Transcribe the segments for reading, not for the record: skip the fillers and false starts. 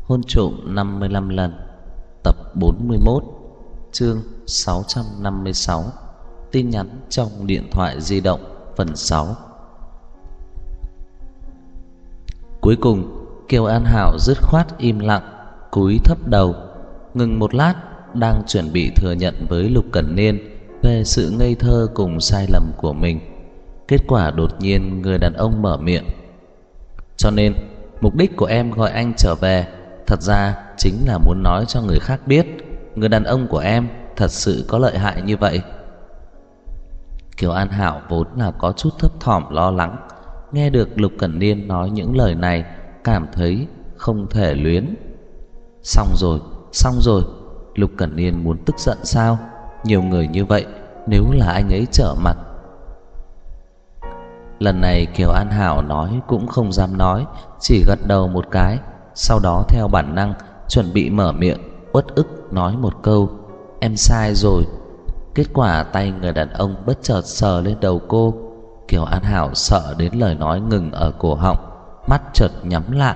Hôn trộm 55 lần, tập 41, chương 656, tin nhắn trong điện thoại di động, phần 6. Cuối cùng, Kiều An Hảo dứt khoát im lặng, cúi thấp đầu, ngừng một lát, đang chuẩn bị thừa nhận với Lục Cẩn Niên về sự ngây thơ cùng sai lầm của mình. Kết quả đột nhiên người đàn ông mở miệng: "Cho nên, mục đích của em gọi anh trở về thật ra chính là muốn nói cho người khác biết người đàn ông của em thật sự có lợi hại như vậy." Kiều An Hảo vốn là có chút thấp thỏm lo lắng, nghe được Lục Cẩn Niên nói những lời này, cảm thấy không thể luyến. Xong rồi, Lục Cẩn Niên muốn tức giận sao? Nhiều người như vậy, nếu là anh ấy trở mặt. Lần này Kiều An Hảo nói cũng không dám nói, chỉ gật đầu một cái, sau đó theo bản năng chuẩn bị mở miệng uất ức nói một câu: "Em sai rồi." Kết quả tay người đàn ông bất chợt sờ lên đầu cô. Kiều An Hảo sợ đến lời nói ngừng ở cổ họng, mắt chợt nhắm lại.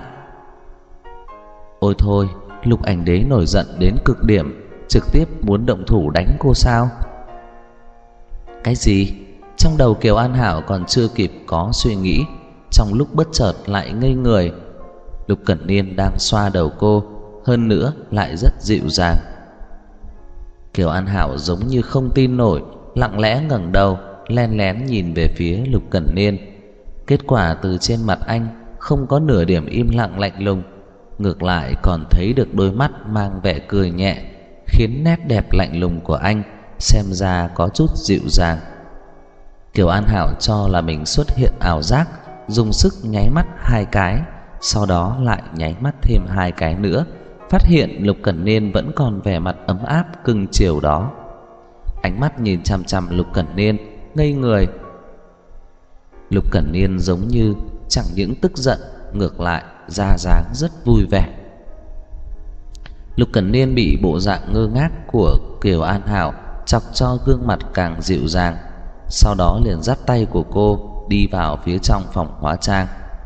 Ôi thôi, Lục Ảnh Đế nổi giận đến cực điểm, trực tiếp muốn động thủ đánh cô sao? Cái gì? Trong đầu Kiều An Hảo còn chưa kịp có suy nghĩ, trong lúc bất chợt lại ngây người. Lục Cẩn Niên đang xoa đầu cô, hơn nữa lại rất dịu dàng. Kiều An Hảo giống như không tin nổi, lặng lẽ ngẩng đầu, len lén nhìn về phía Lục Cẩn Niên. Kết quả từ trên mặt anh không có nửa điểm im lặng lạnh lùng, ngược lại còn thấy được đôi mắt mang vẻ cười nhẹ, khiến nét đẹp lạnh lùng của anh xem ra có chút dịu dàng. Kiều An Hảo cho là mình xuất hiện ảo giác, dùng sức nháy mắt 2 cái, sau đó lại nháy mắt thêm 2 cái nữa, phát hiện Lục Cẩn Niên vẫn còn vẻ mặt ấm áp cưng chiều đó. Ánh mắt nhìn chằm chằm Lục Cẩn Niên, ngây người. Lục Cẩn Niên giống như chẳng những tức giận, ngược lại ra dáng rất vui vẻ. Lục Cẩn Niên bị bộ dạng ngơ ngác của Kiều An Hảo chọc cho gương mặt càng dịu dàng, sau đó liền dắt tay của cô đi vào phía trong phòng hóa trang.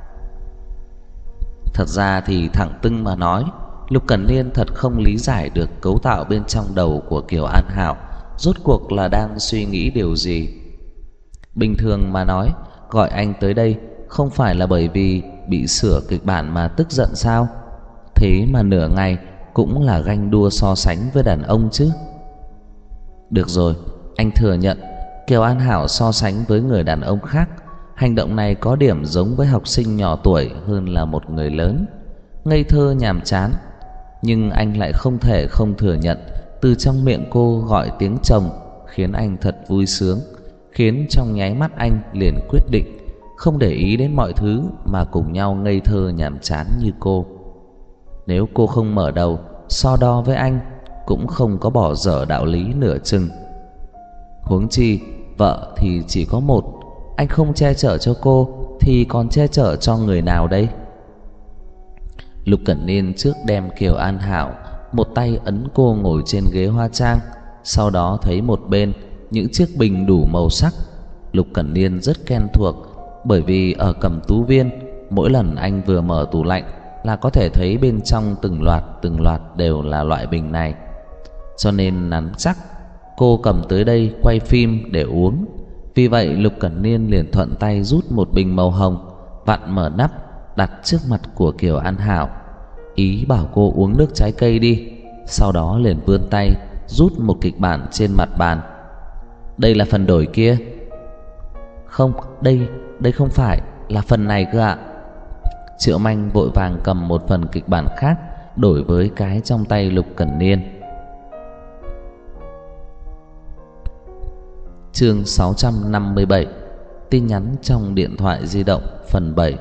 Thật ra thì thẳng tưng mà nói, Lục Cẩn Niên thật không lý giải được cấu tạo bên trong đầu của Kiều An Hảo rốt cuộc là đang suy nghĩ điều gì. Bình thường mà nói, gọi anh tới đây không phải là bởi vì bị sửa kịch bản mà tức giận sao? Thế mà nửa ngày cũng là ganh đua so sánh với đàn ông chứ. Được rồi, anh thừa nhận Kiều An Hảo so sánh với người đàn ông khác, hành động này có điểm giống với học sinh nhỏ tuổi hơn là một người lớn, ngây thơ nhàm chán. Nhưng anh lại không thể không thừa nhận, từ trong miệng cô gọi tiếng chồng khiến anh thật vui sướng, khiến trong nháy mắt anh liền quyết định không để ý đến mọi thứ mà cùng nhau ngây thơ nhàm chán như cô. Nếu cô không mở đầu so đo với anh, cũng không có bỏ dở đạo lý nửa chừng. Huống chi vợ thì chỉ có một, anh không che chở cho cô thì còn che chở cho người nào đây? Lục Cẩn Niên trước đem Kiều An Hảo một tay ấn cô ngồi trên ghế hóa trang, sau đó thấy một bên những chiếc bình đủ màu sắc. Lục Cẩn Niên rất quen thuộc, bởi vì ở Cẩm Tú Viên, mỗi lần anh vừa mở tủ lạnh là có thể thấy bên trong từng loạt đều là loại bình này, cho nên nắm chắc cô cầm tới đây quay phim để uống. Vì vậy Lục Cẩn Niên liền thuận tay rút một bình màu hồng, vặn mở nắp, đặt trước mặt của Kiều An Hảo, ý bảo cô uống nước trái cây đi. Sau đó liền vươn tay rút một kịch bản trên mặt bàn. Đây là phần đổi kia. Không, đây không phải, là phần này cơ ạ. Triệu Manh vội vàng cầm một phần kịch bản khác đổi với cái trong tay Lục Cẩn Niên. Chương 657, tin nhắn trong điện thoại di động, phần 7.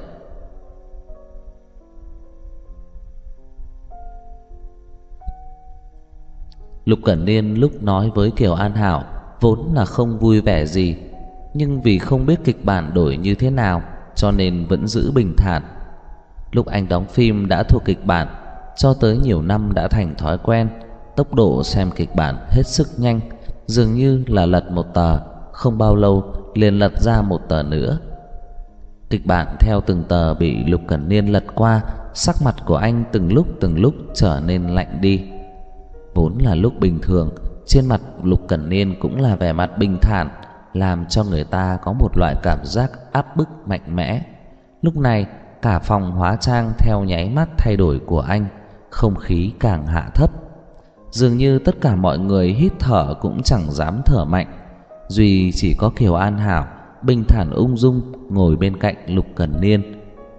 Lục Cẩn Niên lúc nói với Kiều An Hảo vốn là không vui vẻ gì, nhưng vì không biết kịch bản đổi như thế nào cho nên vẫn giữ bình thản. Lúc anh đóng phim đã thuộc kịch bản, cho tới nhiều năm đã thành thói quen, tốc độ xem kịch bản hết sức nhanh, dường như là lật một tờ, không bao lâu liền lật ra một tờ nữa. Kịch bản theo từng tờ bị Lục Cẩn Niên lật qua, sắc mặt của anh từng lúc trở nên lạnh đi. Vốn là lúc bình thường, trên mặt Lục Cẩn Niên cũng là vẻ mặt bình thản, làm cho người ta có một loại cảm giác áp bức mạnh mẽ. Lúc này, cả phòng hóa trang theo nháy mắt thay đổi của anh, không khí càng hạ thấp. Dường như tất cả mọi người hít thở cũng chẳng dám thở mạnh, duy chỉ có Kiều An Hảo bình thản ung dung ngồi bên cạnh Lục Cẩn Niên.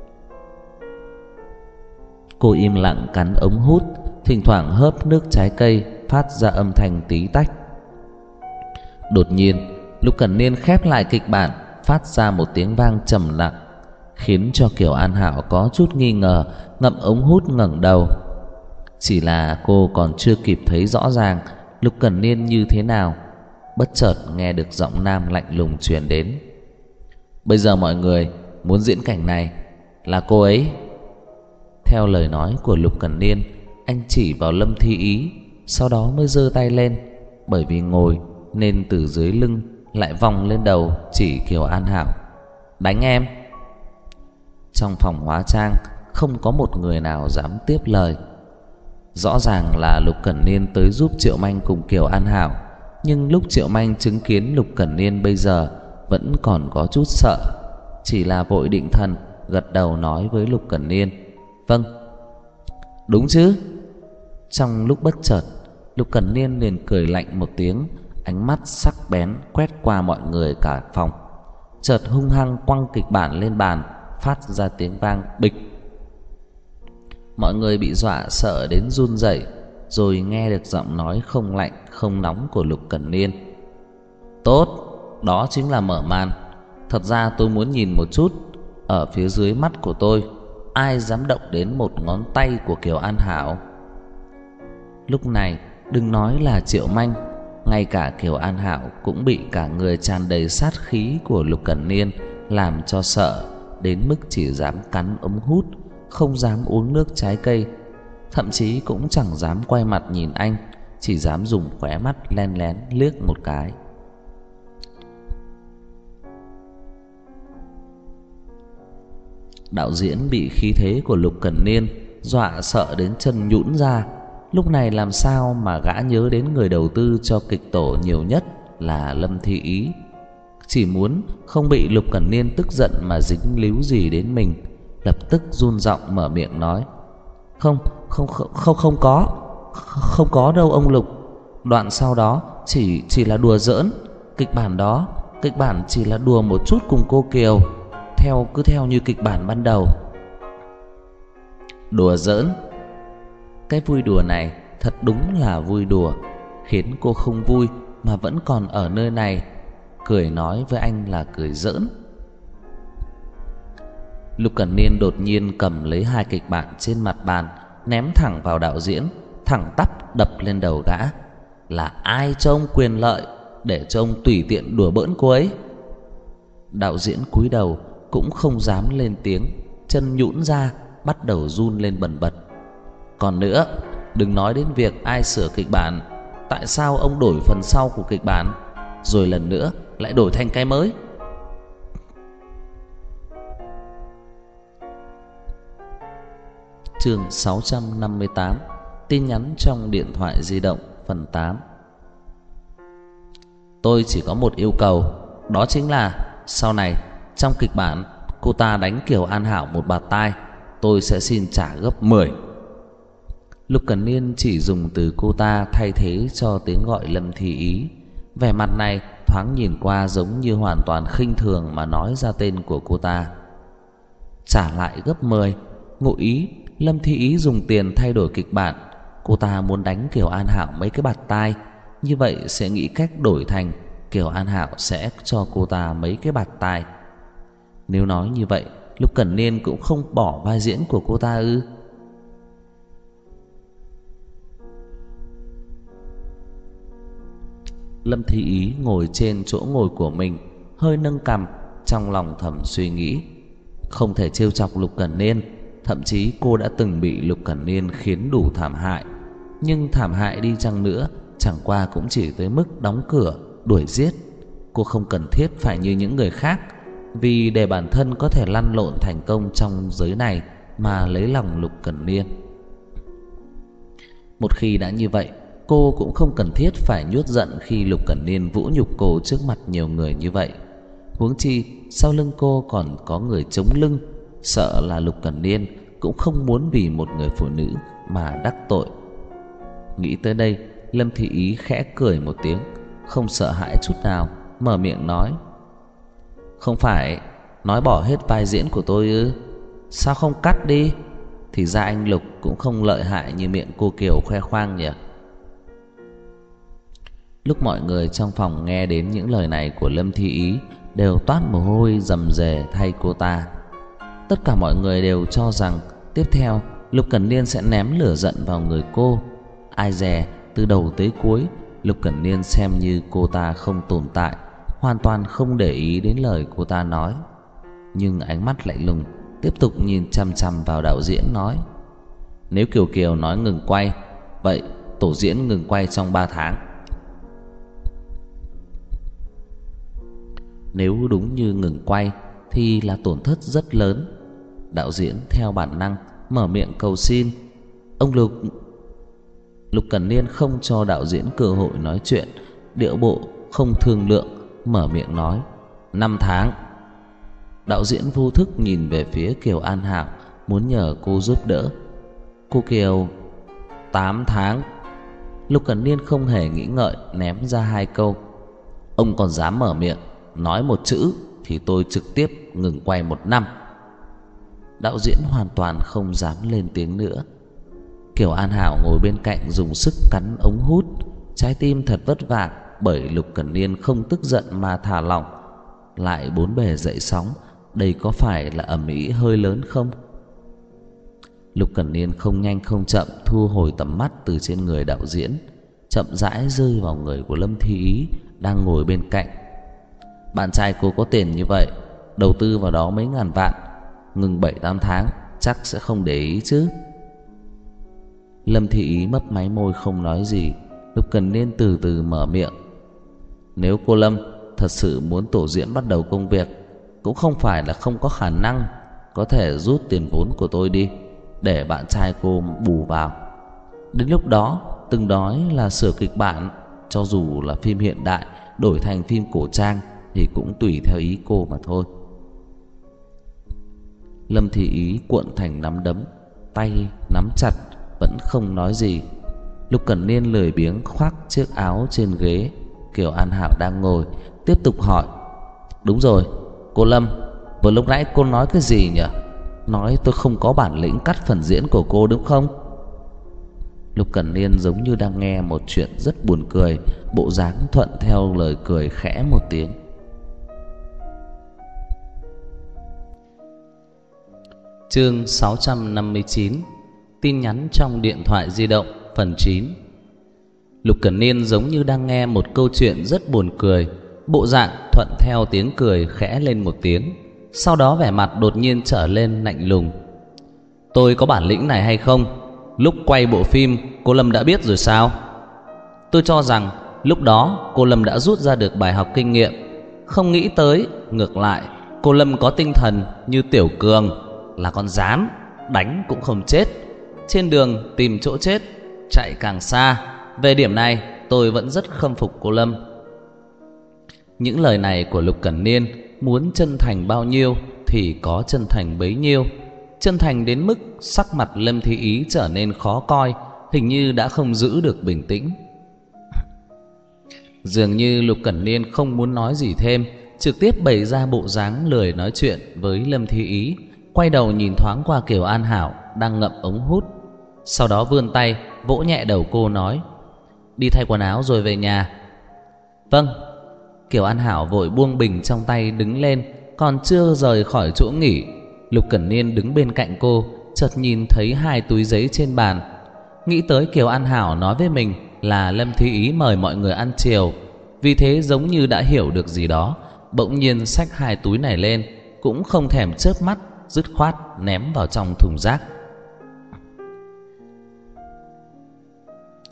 Cô im lặng cắn ống hút, thỉnh thoảng hớp nước trái cây phát ra âm thanh tí tách. Đột nhiên, Lục Cẩn Niên khép lại kịch bản, phát ra một tiếng vang trầm lặng, khiến cho Kiều An Hảo có chút nghi ngờ, ngậm ống hút ngẩng đầu. Chỉ là cô còn chưa kịp thấy rõ ràng Lục Cẩn Niên như thế nào, bất chợt nghe được giọng nam lạnh lùng truyền đến. Bây giờ mọi người muốn diễn cảnh này là cô ấy. Theo lời nói của Lục Cẩn Niên, anh chỉ vào Lâm Thi Ý, sau đó mới giơ tay lên. Bởi vì ngồi nên từ dưới lưng lại vòng lên đầu chỉ Kiều An Hảo. Đánh em. Trong phòng hóa trang không có một người nào dám tiếp lời. Rõ ràng là Lục Cẩn Niên tới giúp Triệu Manh cùng Kiều An Hảo, nhưng lúc Triệu Manh chứng kiến Lục Cẩn Niên bây giờ vẫn còn có chút sợ, chỉ là vội định thần gật đầu nói với Lục Cẩn Niên: Vâng. Đúng chứ. Trong lúc bất chợt, Lục Cẩn Niên liền cười lạnh một tiếng, ánh mắt sắc bén quét qua mọi người cả phòng, chợt hung hăng quăng kịch bản lên bàn, phát ra tiếng vang bịch. Mọi người bị dọa sợ đến run rẩy, rồi nghe được giọng nói không lạnh không nóng của Lục Cẩn Niên. Tốt, đó chính là mở màn. Thật ra tôi muốn nhìn một chút, ở phía dưới mắt của tôi ai dám động đến một ngón tay của Kiều An Hảo. Lúc này đừng nói là Triệu Manh, ngay cả Kiều An Hảo cũng bị cả người tràn đầy sát khí của Lục Cẩn Niên làm cho sợ đến mức chỉ dám cắn ống hút, không dám uống nước trái cây, thậm chí cũng chẳng dám quay mặt nhìn anh, chỉ dám dùng khóe mắt len lén liếc một cái. Đạo diễn bị khí thế của Lục Cẩn Niên dọa sợ đến chân nhũn ra. Lúc này làm sao mà gã nhớ đến người đầu tư cho kịch tổ nhiều nhất là Lâm Thi Ý. Chỉ muốn không bị Lục Cẩn Niên tức giận mà dính líu gì đến mình, lập tức run giọng mở miệng nói: Không có đâu ông Lục. Đoạn sau đó chỉ là đùa giỡn. Kịch bản chỉ là đùa một chút cùng cô Kiều, cứ theo như kịch bản ban đầu. Đùa giỡn? Cái vui đùa này thật đúng là vui đùa, khiến cô không vui mà vẫn còn ở nơi này, cười nói với anh là cười giỡn. Lục Cẩn Niên đột nhiên cầm lấy hai kịch bản trên mặt bàn, ném thẳng vào đạo diễn, thẳng tắp đập lên đầu gã. Là ai cho ông quyền lợi để cho ông tùy tiện đùa bỡn cô ấy? Đạo diễn cúi đầu cũng không dám lên tiếng, chân nhũn ra bắt đầu run lên bần bật. Còn nữa, đừng nói đến việc ai sửa kịch bản, tại sao ông đổi phần sau của kịch bản rồi lần nữa lại đổi thành cái mới? Chương 658: Tin nhắn trong điện thoại di động phần 8. Tôi chỉ có một yêu cầu, đó chính là sau này trong kịch bản cô ta đánh Kiều An Hảo một bạt tai, tôi sẽ xin trả gấp 10. Lục Cẩn Niên chỉ dùng từ cô ta thay thế cho tiếng gọi Lâm Thi Ý. Vẻ mặt này thoáng nhìn qua giống như hoàn toàn khinh thường mà nói ra tên của cô ta. Trả lại gấp 10? Ngụ ý Lâm Thi Ý dùng tiền thay đổi kịch bản, cô ta muốn đánh Kiều An Hảo mấy cái bạt tai, như vậy sẽ nghĩ cách đổi thành Kiều An Hảo sẽ cho cô ta mấy cái bạt tai. Nếu nói như vậy, Lục Cẩn Niên cũng không bỏ vai diễn của cô ta ư? Lâm Thi Ý ngồi trên chỗ ngồi của mình, hơi nâng cằm, trong lòng thầm suy nghĩ. Không thể trêu chọc Lục Cẩn Niên, thậm chí cô đã từng bị Lục Cẩn Niên khiến đủ thảm hại. Nhưng thảm hại đi chăng nữa, chẳng qua cũng chỉ tới mức đóng cửa, đuổi giết. Cô không cần thiết phải như những người khác, vì để bản thân có thể lăn lộn thành công trong giới này mà lấy lòng Lục Cẩn Niên. Một khi đã như vậy, cô cũng không cần thiết phải nhút giận khi Lục Cẩn Niên vũ nhục cô trước mặt nhiều người như vậy. Huống chi sau lưng cô còn có người chống lưng, sợ là Lục Cẩn Niên cũng không muốn vì một người phụ nữ mà đắc tội. Nghĩ tới đây, Lâm Thị Ý khẽ cười một tiếng, không sợ hãi chút nào, mở miệng nói: "Không phải nói bỏ hết vai diễn của tôi ư? Sao không cắt đi? Thì ra anh Lục cũng không lợi hại như miệng cô Kiều khoe khoang nhỉ." Lúc mọi người trong phòng nghe đến những lời này của Lâm Thị Ý đều toát mồ hôi rầm rề thay cô ta. Tất cả mọi người đều cho rằng tiếp theo Lục Cẩn Niên sẽ ném lửa giận vào người cô. Ai dè từ đầu tới cuối Lục Cẩn Niên xem như cô ta không tồn tại, hoàn toàn không để ý đến lời cô ta nói. Nhưng ánh mắt lạnh lùng tiếp tục nhìn chằm chằm vào đạo diễn, nói: "Nếu Kiều Kiều nói ngừng quay, vậy tổ diễn ngừng quay trong 3 tháng. Nếu đúng như ngừng quay thì là tổn thất rất lớn." Đạo diễn theo bản năng mở miệng cầu xin. Ông Lục Cẩn Niên không cho đạo diễn cơ hội nói chuyện, điệu bộ không thương lượng, mở miệng nói: 5 tháng. Đạo diễn vô thức nhìn về phía Kiều An Hảo, muốn nhờ cô giúp đỡ. Cô Kiều: 8 tháng. Lục Cẩn Niên không hề nghĩ ngợi ném ra 2 câu: "Ông còn dám mở miệng nói một chữ thì tôi trực tiếp ngừng quay 1 năm." Đạo diễn hoàn toàn không dám lên tiếng nữa. Kiều An Hảo ngồi bên cạnh dùng sức cắn ống hút, trái tim thật vất vả bởi Lục Cẩn Niên không tức giận mà thả lỏng, lại bốn bề dậy sóng. Đây có phải là ầm ĩ hơi lớn không? Lục Cẩn Niên không nhanh không chậm thu hồi tầm mắt từ trên người đạo diễn, chậm rãi rơi vào người của Lâm Thị Ý đang ngồi bên cạnh. "Bạn trai cô có tiền như vậy, đầu tư vào đó mấy ngàn vạn, ngừng 7-8 tháng chắc sẽ không để ý chứ?" Lâm Thị Ý mấp máy môi không nói gì. Lục Cẩn Niên từ từ mở miệng: "Nếu cô Lâm thật sự muốn tổ diễn bắt đầu công việc, cũng không phải là không có khả năng, có thể rút tiền vốn của tôi đi, để bạn trai cô bù vào. Đến lúc đó từng nói là sửa kịch bản, cho dù là phim hiện đại đổi thành phim cổ trang thì cũng tùy theo ý cô mà thôi." Lâm Thị Ý cuộn thành nắm đấm, tay nắm chặt vẫn không nói gì. Lục Cẩn Niên lười biếng khoác chiếc áo trên ghế Kiều An Hảo đang ngồi, tiếp tục hỏi: "Đúng rồi, cô Lâm, vừa lúc nãy cô nói cái gì nhỉ? Nói tôi không có bản lĩnh cắt phần diễn của cô đúng không?" Lục Cẩn Niên giống như đang nghe một chuyện rất buồn cười, bộ dáng thuận theo lời cười khẽ một tiếng. Chương 659: Tin nhắn trong điện thoại di động, phần 9. Lục Cẩn Niên giống như đang nghe một câu chuyện rất buồn cười, bộ dạng thuận theo tiếng cười khẽ lên một tiếng, sau đó vẻ mặt đột nhiên trở lên lạnh lùng. "Tôi có bản lĩnh này hay không, lúc quay bộ phim cô Lâm đã biết rồi sao? Tôi cho rằng lúc đó cô Lâm đã rút ra được bài học kinh nghiệm, không nghĩ tới ngược lại cô Lâm có tinh thần như Tiểu Cường, là con gián, đánh cũng không chết, trên đường tìm chỗ chết chạy càng xa. Về điểm này tôi vẫn rất khâm phục cô Lâm." Những lời này của Lục Cẩn Niên muốn chân thành bao nhiêu thì có chân thành bấy nhiêu, chân thành đến mức sắc mặt Lâm Thị Ý trở nên khó coi, hình như đã không giữ được bình tĩnh. Dường như Lục Cẩn Niên không muốn nói gì thêm, trực tiếp bày ra bộ dáng lười nói chuyện với Lâm Thị Ý, quay đầu nhìn thoáng qua Kiều An Hảo đang ngậm ống hút, sau đó vươn tay vỗ nhẹ đầu cô nói: "Đi thay quần áo rồi về nhà." "Vâng." Kiều An Hảo vội buông bình trong tay đứng lên, còn chưa rời khỏi chỗ nghỉ, Lục Cẩn Niên đứng bên cạnh cô, chợt nhìn thấy 2 túi giấy trên bàn, nghĩ tới Kiều An Hảo nói với mình là Lâm Thị Ý mời mọi người ăn chiều, vì thế giống như đã hiểu được gì đó, bỗng nhiên xách 2 túi này lên, cũng không thèm chớp mắt, dứt khoát ném vào trong thùng rác.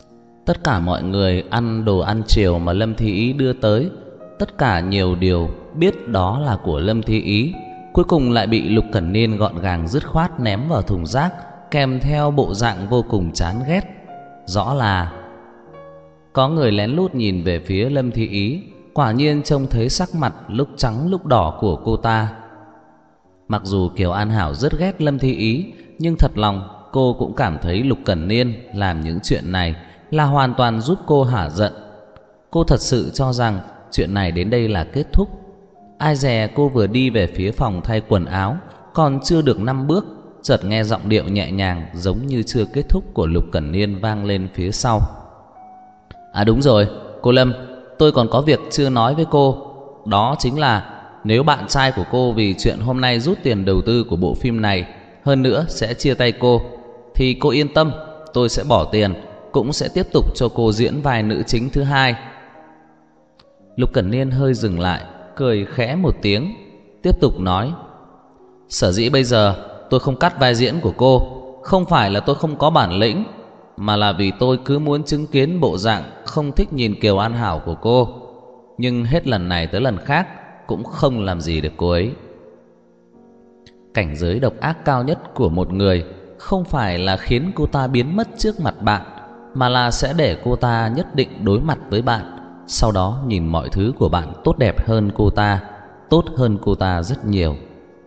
Tất cả mọi người ăn đồ ăn chiều mà Lâm Thị Ý đưa tới, tất cả nhiều điều biết đó là của Lâm Thi Ý, cuối cùng lại bị Lục Cẩn Niên gọn gàng dứt khoát ném vào thùng rác, kèm theo bộ dạng vô cùng chán ghét. Rõ là có người lén lút nhìn về phía Lâm Thi Ý, quả nhiên trông thấy sắc mặt lúc trắng lúc đỏ của cô ta. Mặc dù Kiều An Hảo rất ghét Lâm Thi Ý, nhưng thật lòng cô cũng cảm thấy Lục Cẩn Niên làm những chuyện này là hoàn toàn giúp cô hả giận. Cô thật sự cho rằng chuyện này đến đây là kết thúc. Ai dè cô vừa đi về phía phòng thay quần áo, còn chưa được 5 bước, chợt nghe giọng điệu nhẹ nhàng giống như chưa kết thúc của Lục Cẩn Niên vang lên phía sau. À đúng rồi, cô Lâm, tôi còn có việc chưa nói với cô. Đó chính là nếu bạn trai của cô vì chuyện hôm nay rút tiền đầu tư của bộ phim này, hơn nữa sẽ chia tay cô, thì cô yên tâm, tôi sẽ bỏ tiền, cũng sẽ tiếp tục cho cô diễn vai nữ chính thứ hai. Lục Cẩn Niên hơi dừng lại, cười khẽ một tiếng, tiếp tục nói: sở dĩ bây giờ tôi không cắt vai diễn của cô, không phải là tôi không có bản lĩnh, mà là vì tôi cứ muốn chứng kiến bộ dạng không thích nhìn Kiều An Hảo của cô. Nhưng hết lần này tới lần khác cũng không làm gì được cô ấy. Cảnh giới độc ác cao nhất của một người không phải là khiến cô ta biến mất trước mặt bạn, mà là sẽ để cô ta nhất định đối mặt với bạn, sau đó nhìn mọi thứ của bạn tốt đẹp hơn cô ta, tốt hơn cô ta rất nhiều.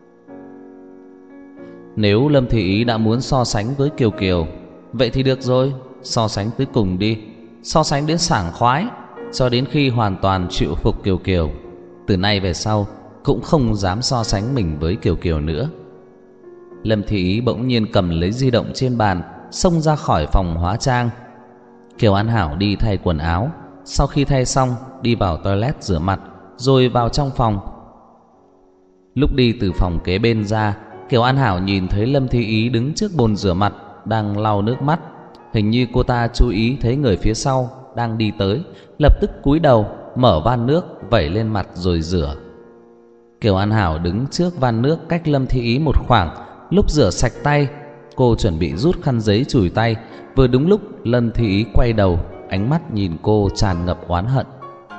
Nếu Lâm Thị Ý đã muốn so sánh với Kiều Kiều, vậy thì được rồi, so sánh tới cùng đi, so sánh đến sảng khoái, cho đến khi hoàn toàn chịu phục Kiều Kiều. Từ nay về sau cũng không dám so sánh mình với Kiều Kiều nữa. Lâm Thị Ý bỗng nhiên cầm lấy di động trên bàn, xông ra khỏi phòng hóa trang. Kiều An Hảo đi thay quần áo, sau khi thay xong đi vào toilet rửa mặt, rồi vào trong phòng. Lúc đi từ phòng kế bên ra, Kiều An Hảo nhìn thấy Lâm Thi Ý đứng trước bồn rửa mặt đang lau nước mắt. Hình như cô ta chú ý thấy người phía sau đang đi tới, lập tức cúi đầu mở van nước vẩy lên mặt rồi rửa. Kiều An Hảo đứng trước van nước cách Lâm Thi Ý một khoảng. Lúc rửa sạch tay, cô chuẩn bị rút khăn giấy chùi tay, vừa đúng lúc Lâm Thi Ý quay đầu, ánh mắt nhìn cô tràn ngập oán hận.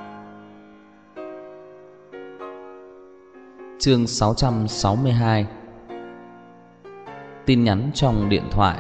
Chương 662. Tin nhắn trong điện thoại.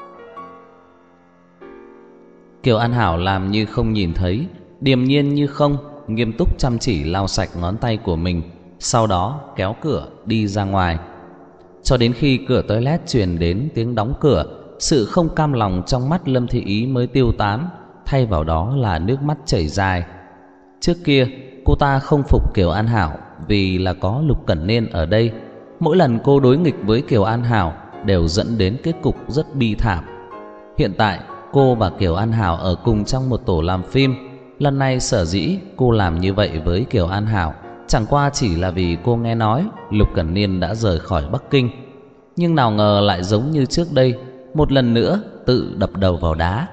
Kiều An Hảo làm như không nhìn thấy, điềm nhiên như không, nghiêm túc chăm chỉ lau sạch ngón tay của mình, sau đó kéo cửa đi ra ngoài. Cho đến khi cửa toilet truyền đến tiếng đóng cửa, sự không cam lòng trong mắt Lâm Thị Ý mới tiêu tán, thay vào đó là nước mắt chảy dài. Trước kia cô ta không phục Kiều An Hảo vì là có Lục Cẩn Niên ở đây. Mỗi lần cô đối nghịch với Kiều An Hảo đều dẫn đến kết cục rất bi thảm. Hiện tại cô và Kiều An Hảo ở cùng trong một tổ làm phim. Lần này sở dĩ cô làm như vậy với Kiều An Hảo chẳng qua chỉ là vì cô nghe nói Lục Cẩn Niên đã rời khỏi Bắc Kinh. Nhưng nào ngờ lại giống như trước đây, một lần nữa tự đập đầu vào đá.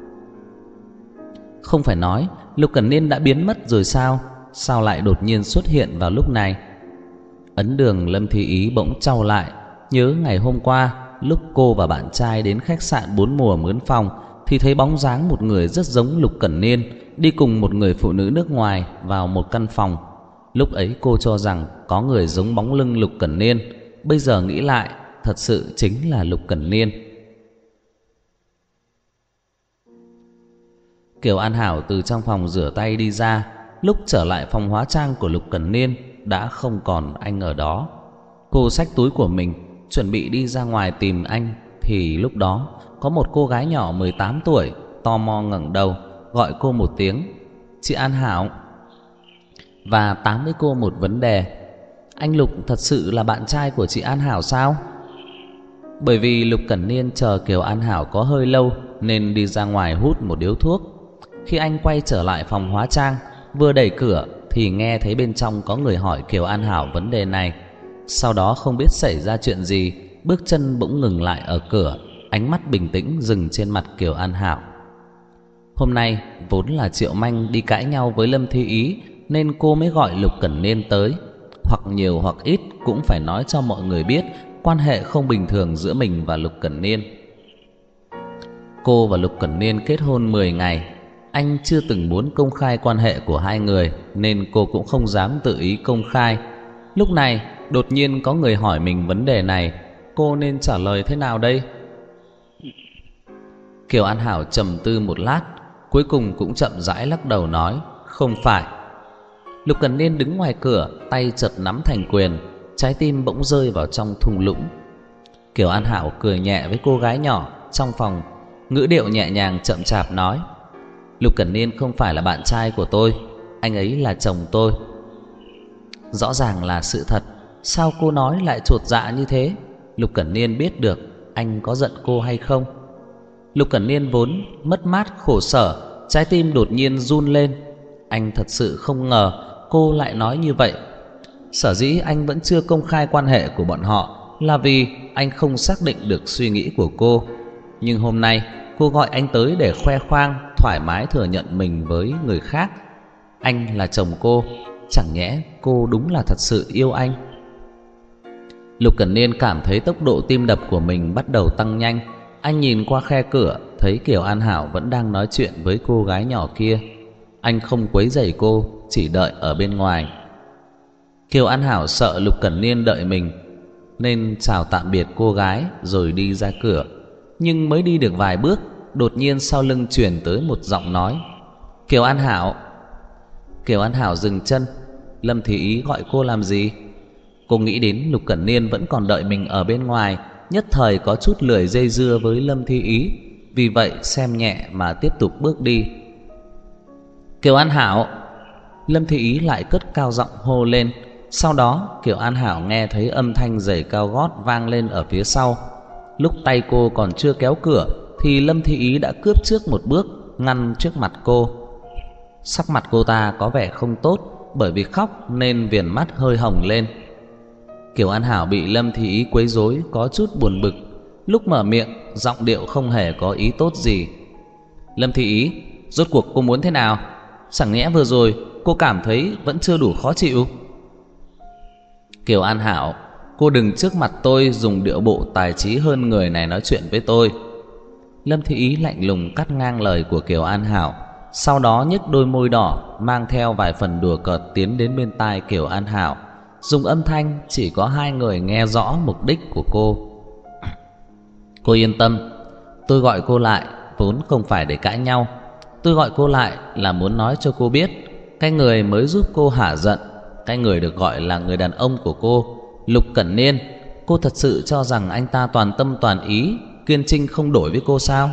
Không phải nói Lục Cẩn Niên đã biến mất rồi sao? Sao lại đột nhiên xuất hiện vào lúc này? Ấn đường Lâm Thị Ý bỗng trao lại, nhớ ngày hôm qua lúc cô và bạn trai đến khách sạn 4 mùa mướn phòng thì thấy bóng dáng một người rất giống Lục Cẩn Niên đi cùng một người phụ nữ nước ngoài vào một căn phòng. Lúc ấy cô cho rằng có người giống bóng lưng Lục Cẩn Niên, bây giờ nghĩ lại thật sự chính là Lục Cẩn Niên. Kiều An Hảo từ trong phòng rửa tay đi ra, lúc trở lại phòng hóa trang của Lục Cẩn Niên đã không còn anh ở đó. Cô xách túi của mình chuẩn bị đi ra ngoài tìm anh thì lúc đó có một cô gái nhỏ 18 tuổi tò mò ngẩng đầu gọi cô một tiếng "Chị An Hảo" và tám với cô một vấn đề: anh Lục thật sự là bạn trai của chị An Hảo sao? Bởi vì Lục Cẩn Niên chờ Kiều An Hảo có hơi lâu nên đi ra ngoài hút một điếu thuốc. Khi anh quay trở lại phòng hóa trang, vừa đẩy cửa thì nghe thấy bên trong có người hỏi Kiều An Hảo vấn đề này. Sau đó không biết xảy ra chuyện gì, bước chân bỗng ngừng lại ở cửa, ánh mắt bình tĩnh dừng trên mặt Kiều An Hảo. Hôm nay vốn là Triệu Manh đi cãi nhau với Lâm Thi Ý nên cô mới gọi Lục Cẩn Niên tới. Hoặc nhiều hoặc ít cũng phải nói cho mọi người biết quan hệ không bình thường giữa mình và Lục Cẩn Niên. Cô và Lục Cẩn Niên kết hôn 10 ngày. anh chưa từng muốn công khai quan hệ của hai người, nên cô cũng không dám tự ý công khai. Lúc này đột nhiên có người hỏi mình vấn đề này, cô nên trả lời thế nào đây? Kiều An Hảo trầm tư một lát, cuối cùng cũng chậm rãi lắc đầu nói, không phải. Lục Cẩn Niên đứng ngoài cửa, tay chợt nắm thành quyền, trái tim bỗng rơi vào trong thung lũng. Kiều An Hảo cười nhẹ với cô gái nhỏ trong phòng, ngữ điệu nhẹ nhàng chậm chạp nói, Lục Cẩn Niên không phải là bạn trai của tôi, anh ấy là chồng tôi. Rõ ràng là sự thật, sao cô nói lại chột dạ như thế? Lục Cẩn Niên biết được anh có giận cô hay không. Lục Cẩn Niên vốn mất mát khổ sở, trái tim đột nhiên run lên. Anh thật sự không ngờ cô lại nói như vậy. Sở dĩ anh vẫn chưa công khai quan hệ của bọn họ là vì anh không xác định được suy nghĩ của cô. Nhưng hôm nay cô gọi anh tới để khoe khoang, thoải mái thừa nhận mình với người khác. Anh là chồng cô, chẳng nhẽ cô đúng là thật sự yêu anh? Lục Cẩn Niên cảm thấy tốc độ tim đập của mình bắt đầu tăng nhanh. Anh nhìn qua khe cửa, thấy Kiều An Hảo vẫn đang nói chuyện với cô gái nhỏ kia. Anh không quấy rầy cô, chỉ đợi ở bên ngoài. Kiều An Hảo sợ Lục Cẩn Niên đợi mình, nên chào tạm biệt cô gái rồi đi ra cửa. Nhưng mới đi được vài bước, đột nhiên sau lưng truyền tới một giọng nói, Kiều An Hảo. Kiều An Hảo dừng chân. Lâm Thị Ý gọi cô làm gì? Cô nghĩ đến Lục Cẩn Niên vẫn còn đợi mình ở bên ngoài, nhất thời có chút lười dây dưa với Lâm Thị Ý, vì vậy xem nhẹ mà tiếp tục bước đi. Kiều An Hảo. Lâm Thị Ý lại cất cao giọng hô lên. Sau đó Kiều An Hảo nghe thấy âm thanh giày cao gót vang lên ở phía sau. Lúc tay cô còn chưa kéo cửa thì Lâm Thị Ý đã cướp trước một bước, ngăn trước mặt cô. Sắc mặt cô ta có vẻ không tốt, bởi vì khóc nên viền mắt hơi hồng lên. Kiều An Hảo bị Lâm Thị Ý quấy rối, có chút buồn bực. Lúc mở miệng, giọng điệu không hề có ý tốt gì. Lâm Thị Ý, rốt cuộc cô muốn thế nào? Chẳng nhẽ vừa rồi cô cảm thấy vẫn chưa đủ khó chịu? Kiều An Hảo, cô đừng trước mặt tôi dùng điệu bộ tài trí hơn người này nói chuyện với tôi. Lâm Thị Ý lạnh lùng cắt ngang lời của Kiều An Hảo, sau đó nhếch đôi môi đỏ mang theo vài phần đùa cợt tiến đến bên tai Kiều An Hảo, dùng âm thanh chỉ có hai người nghe rõ mục đích của cô. Cô yên tâm, tôi gọi cô lại vốn không phải để cãi nhau. Tôi gọi cô lại là muốn nói cho cô biết, cái người mới giúp cô hả giận, cái người được gọi là người đàn ông của cô, Lục Cẩn Niên, cô thật sự cho rằng anh ta toàn tâm toàn ý, kiên trinh không đổi với cô sao?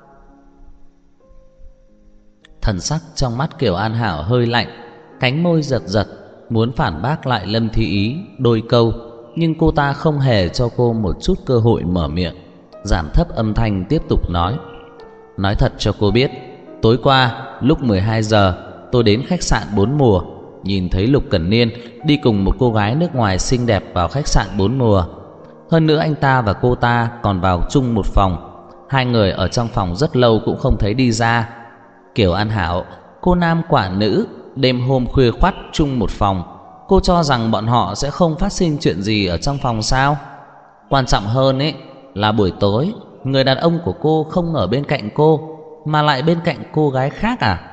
Thần sắc trong mắt Kiều An Hảo hơi lạnh, cánh môi giật giật, muốn phản bác lại Lâm Thị Ý đôi câu, nhưng cô ta không hề cho cô một chút cơ hội mở miệng, giảm thấp âm thanh tiếp tục nói. Nói thật cho cô biết, tối qua lúc 12 giờ tôi đến khách sạn 4 mùa, nhìn thấy Lục Cẩn Niên đi cùng một cô gái nước ngoài xinh đẹp vào khách sạn 4 mùa. Hơn nữa anh ta và cô ta còn vào chung một phòng. Hai người ở trong phòng rất lâu cũng không thấy đi ra. Kiều An Hảo, cô nam quả nữ, đêm hôm khuya khoắt chung một phòng, cô cho rằng bọn họ sẽ không phát sinh chuyện gì ở trong phòng sao? Quan trọng hơn ấy là buổi tối người đàn ông của cô không ở bên cạnh cô, mà lại bên cạnh cô gái khác à?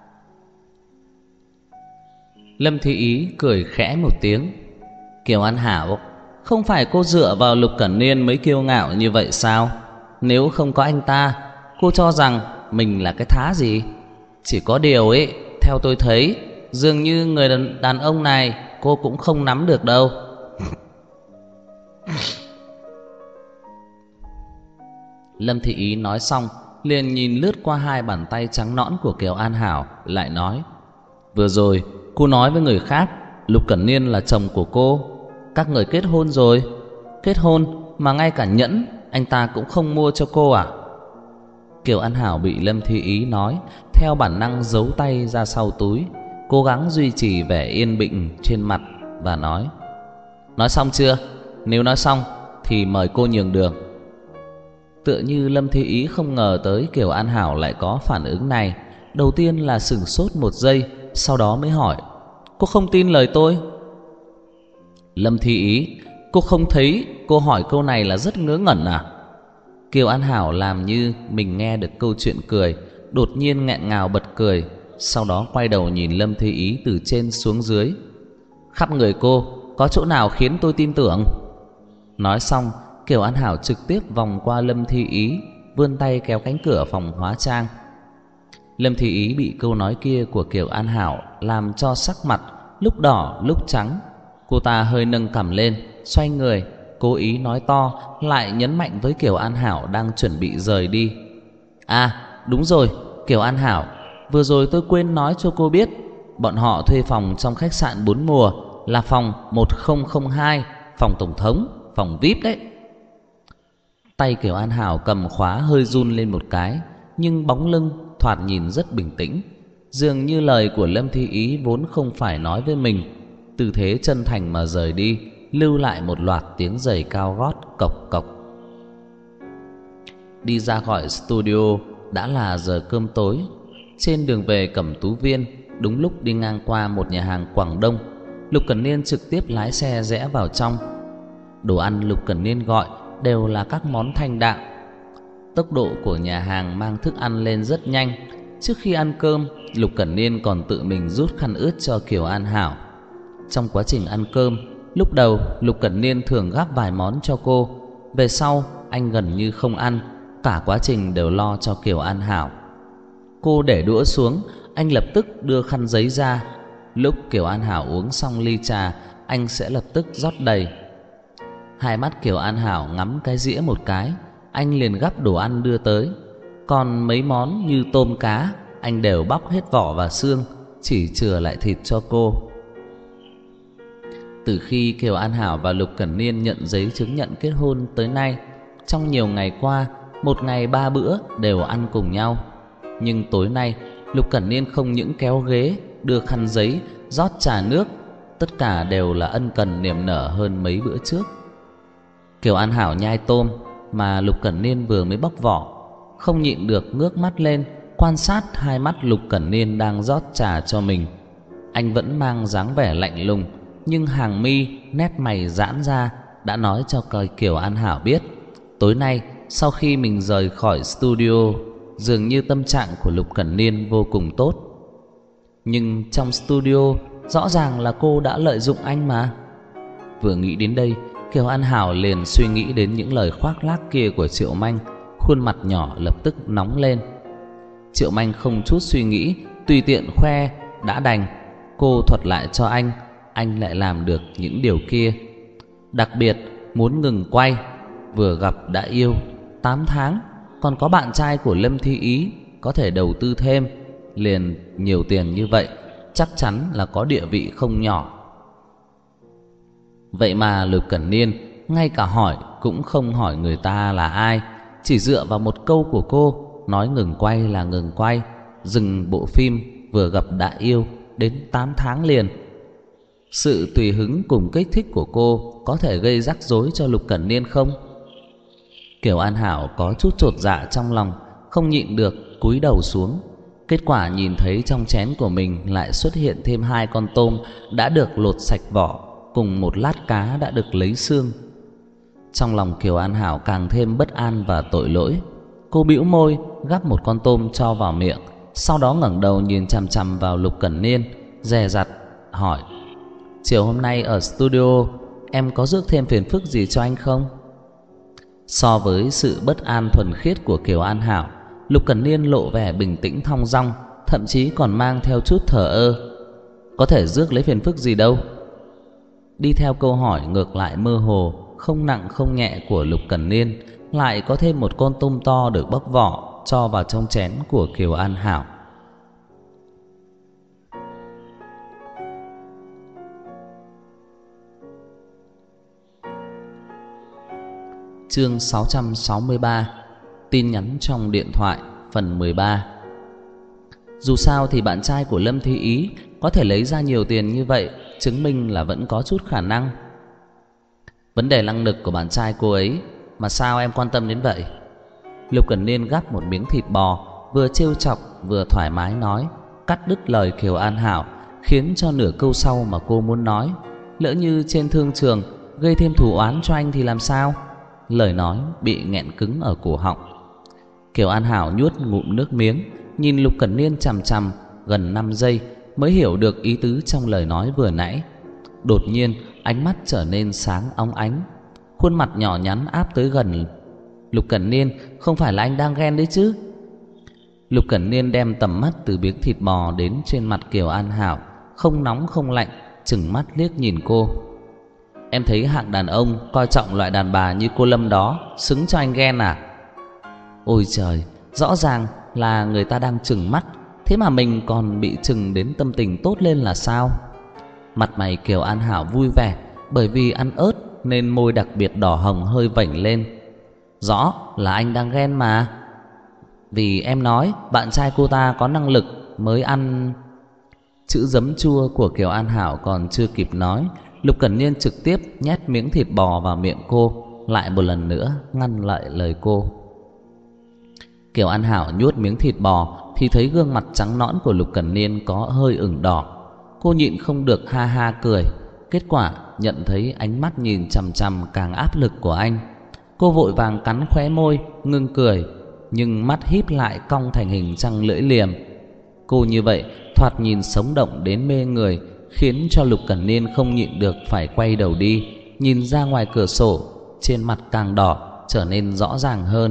Lâm Thị Ý cười khẽ một tiếng. Kiều An Hảo, không phải cô dựa vào Lục Cẩn Niên mới kiêu ngạo như vậy sao? Nếu không có anh ta, cô cho rằng mình là cái thá gì? Chỉ có điều ấy, theo tôi thấy, dường như người đàn ông này cô cũng không nắm được đâu. Lâm Thị Ý nói xong, liền nhìn lướt qua hai bàn tay trắng nõn của Kiều An Hảo, lại nói: vừa rồi cô nói với người khác Lục Cẩn Niên là chồng của cô. Các người kết hôn rồi. Kết hôn mà ngay cả nhẫn anh ta cũng không mua cho cô à? Kiều An Hảo bị Lâm Thị Ý nói, theo bản năng giấu tay ra sau túi, cố gắng duy trì vẻ yên bình trên mặt và nói: nói xong chưa? Nếu nói xong thì mời cô nhường đường. Tựa như Lâm Thị Ý không ngờ tới Kiều An Hảo lại có phản ứng này. Đầu tiên là sửng sốt một giây, sau đó mới hỏi: cô không tin lời tôi? Lâm Thị Ý, cô không thấy cô hỏi câu này là rất ngớ ngẩn à? Kiều An Hảo làm như mình nghe được câu chuyện cười, đột nhiên nghẹn ngào bật cười, sau đó quay đầu nhìn Lâm Thi Ý từ trên xuống dưới. Khắp người cô có chỗ nào khiến tôi tin tưởng? Nói xong, Kiều An Hảo trực tiếp vòng qua Lâm Thi Ý, vươn tay kéo cánh cửa phòng hóa trang. Lâm Thi Ý bị câu nói kia của Kiều An Hảo làm cho sắc mặt lúc đỏ lúc trắng. Cô ta hơi nâng cằm lên, xoay người, cố ý nói to, lại nhấn mạnh với Kiều An Hảo đang chuẩn bị rời đi. À, đúng rồi, Kiều An Hảo, vừa rồi tôi quên nói cho cô biết, bọn họ thuê phòng trong khách sạn 4 mùa là phòng 1002, phòng tổng thống, phòng VIP đấy. Tay Kiều An Hảo cầm khóa hơi run lên một cái, nhưng bóng lưng thoạt nhìn rất bình tĩnh, dường như lời của Lâm Thi Ý vốn không phải nói với mình. Tư thế chân thành mà rời đi, lưu lại một loạt tiếng giày cao gót cộc cộc. Đi ra khỏi studio đã là giờ cơm tối. Trên đường về Cẩm Tú Viên, đúng lúc đi ngang qua một nhà hàng Quảng Đông, Lục Cẩn Niên trực tiếp lái xe rẽ vào trong. Đồ ăn Lục Cẩn Niên gọi đều là các món thanh đạm. Tốc độ của nhà hàng mang thức ăn lên rất nhanh. Trước khi ăn cơm, Lục Cẩn Niên còn tự mình rút khăn ướt cho Kiều An Hảo. Trong quá trình ăn cơm, lúc đầu Lục Cẩn Niên thường gắp vài món cho cô, về sau anh gần như không ăn, cả quá trình đều lo cho Kiều An Hảo. Cô để đũa xuống, anh lập tức đưa khăn giấy ra. Lúc Kiều An Hảo uống xong ly trà, anh sẽ lập tức rót đầy. Hai mắt Kiều An Hảo ngắm cái dĩa một cái, anh liền gắp đồ ăn đưa tới. Còn mấy món như tôm cá, anh đều bóc hết vỏ và xương, chỉ chừa lại thịt cho cô. Từ khi Kiều An Hảo và Lục Cẩn Niên nhận giấy chứng nhận kết hôn tới nay, trong nhiều ngày qua, một ngày 3 bữa đều ăn cùng nhau. Nhưng tối nay, Lục Cẩn Niên không những kéo ghế, đưa khăn giấy, rót trà nước, tất cả đều là ân cần niềm nở hơn mấy bữa trước. Kiều An Hảo nhai tôm mà Lục Cẩn Niên vừa mới bóc vỏ, không nhịn được ngước mắt lên, quan sát hai mắt Lục Cẩn Niên đang rót trà cho mình. Anh vẫn mang dáng vẻ lạnh lùng, nhưng hàng mi, nét mày giãn ra đã nói cho Kiều An Hảo biết, tối nay sau khi mình rời khỏi studio, dường như tâm trạng của Lục Cẩn Niên vô cùng tốt. Nhưng trong studio rõ ràng là cô đã lợi dụng anh mà. Vừa nghĩ đến đây, Kiều An Hảo liền suy nghĩ đến những lời khoác lác kia của Triệu Manh, khuôn mặt nhỏ lập tức nóng lên. Triệu Manh không chút suy nghĩ, tùy tiện khoe đã đành. Cô thuật lại cho anh lại làm được những điều kia. Đặc biệt muốn ngừng quay, vừa gặp đã yêu, 8 tháng, còn có bạn trai của Lâm Thi Ý có thể đầu tư thêm, liền nhiều tiền như vậy, chắc chắn là có địa vị không nhỏ. Vậy mà Lục Cẩn Niên ngay cả hỏi cũng không hỏi người ta là ai, chỉ dựa vào một câu của cô nói ngừng quay là ngừng quay, dừng bộ phim vừa gặp đã yêu đến 8 tháng liền. Sự tùy hứng cùng kích thích của cô có thể gây rắc rối cho Lục Cẩn Niên không? Kiều An Hảo có chút chột dạ trong lòng, không nhịn được cúi đầu xuống. Kết quả nhìn thấy trong chén của mình lại xuất hiện thêm 2 con tôm đã được lột sạch vỏ, cùng một lát cá đã được lấy xương. Trong lòng Kiều An Hảo càng thêm bất an và tội lỗi. Cô bĩu môi gắp một con tôm cho vào miệng, sau đó ngẩng đầu nhìn chằm chằm vào Lục Cẩn Niên, dè dặt hỏi: chiều hôm nay ở studio em có rước thêm phiền phức gì cho anh không? So với sự bất an thuần khiết của Kiều An Hảo, Lục Cẩn Niên lộ vẻ bình tĩnh thong dong, thậm chí còn mang theo chút thờ ơ. Có thể rước lấy phiền phức gì đâu. Đi theo câu hỏi ngược lại mơ hồ, không nặng không nhẹ của Lục Cẩn Niên, lại có thêm một con tôm to được bóc vỏ cho vào trong chén của Kiều An Hảo. Chương 663: Tin nhắn trong điện thoại, phần 13. Dù sao thì bạn trai của Lâm Thi Ý có thể lấy ra nhiều tiền như vậy, chứng minh là vẫn có chút khả năng. Vấn đề năng lực của bạn trai cô ấy mà sao em quan tâm đến vậy? Lục Cẩn Niên gắp một miếng thịt bò, vừa trêu chọc vừa thoải mái nói, cắt đứt lời Kiều An Hảo, khiến cho nửa câu sau mà cô muốn nói, lỡ như trên thương trường gây thêm thù oán cho anh thì làm sao? Lời nói bị nghẹn cứng ở cổ họng. Kiều An Hảo nuốt ngụm nước miếng, nhìn Lục Cẩn Niên chằm chằm gần 5 giây mới hiểu được ý tứ trong lời nói vừa nãy. Đột nhiên ánh mắt trở nên sáng óng ánh, khuôn mặt nhỏ nhắn áp tới gần Lục Cẩn Niên. Không phải là anh đang ghen đấy chứ? Lục Cẩn Niên đem tầm mắt từ miếng thịt bò đến trên mặt Kiều An Hảo, không nóng không lạnh, trừng mắt liếc nhìn cô. Em thấy hạng đàn ông coi trọng loại đàn bà như cô Lâm đó xứng cho anh ghen à? Ôi trời, rõ ràng là người ta đang trừng mắt, thế mà mình còn bị trừng đến tâm tình tốt lên là sao? Mặt mày Kiều An Hảo vui vẻ, bởi vì ăn ớt nên môi đặc biệt đỏ hồng hơi vểnh lên. Rõ là anh đang ghen mà. Vì em nói bạn trai cô ta có năng lực mới ăn. Chữ giấm chua của Kiều An Hảo còn chưa kịp nói, Lục Cẩn Niên trực tiếp nhét miếng thịt bò vào miệng cô, lại một lần nữa ngăn lại lời cô. Kiều An Hảo nuốt miếng thịt bò thì thấy gương mặt trắng nõn của Lục Cẩn Niên có hơi ửng đỏ. Cô nhịn không được ha ha cười. Kết quả nhận thấy ánh mắt nhìn chằm chằm càng áp lực của anh, cô vội vàng cắn khóe môi ngưng cười, nhưng mắt híp lại cong thành hình răng lưỡi liềm. Cô như vậy thoạt nhìn sống động đến mê người, khiến cho Lục Cẩn Niên không nhịn được phải quay đầu đi, nhìn ra ngoài cửa sổ, trên mặt càng đỏ trở nên rõ ràng hơn.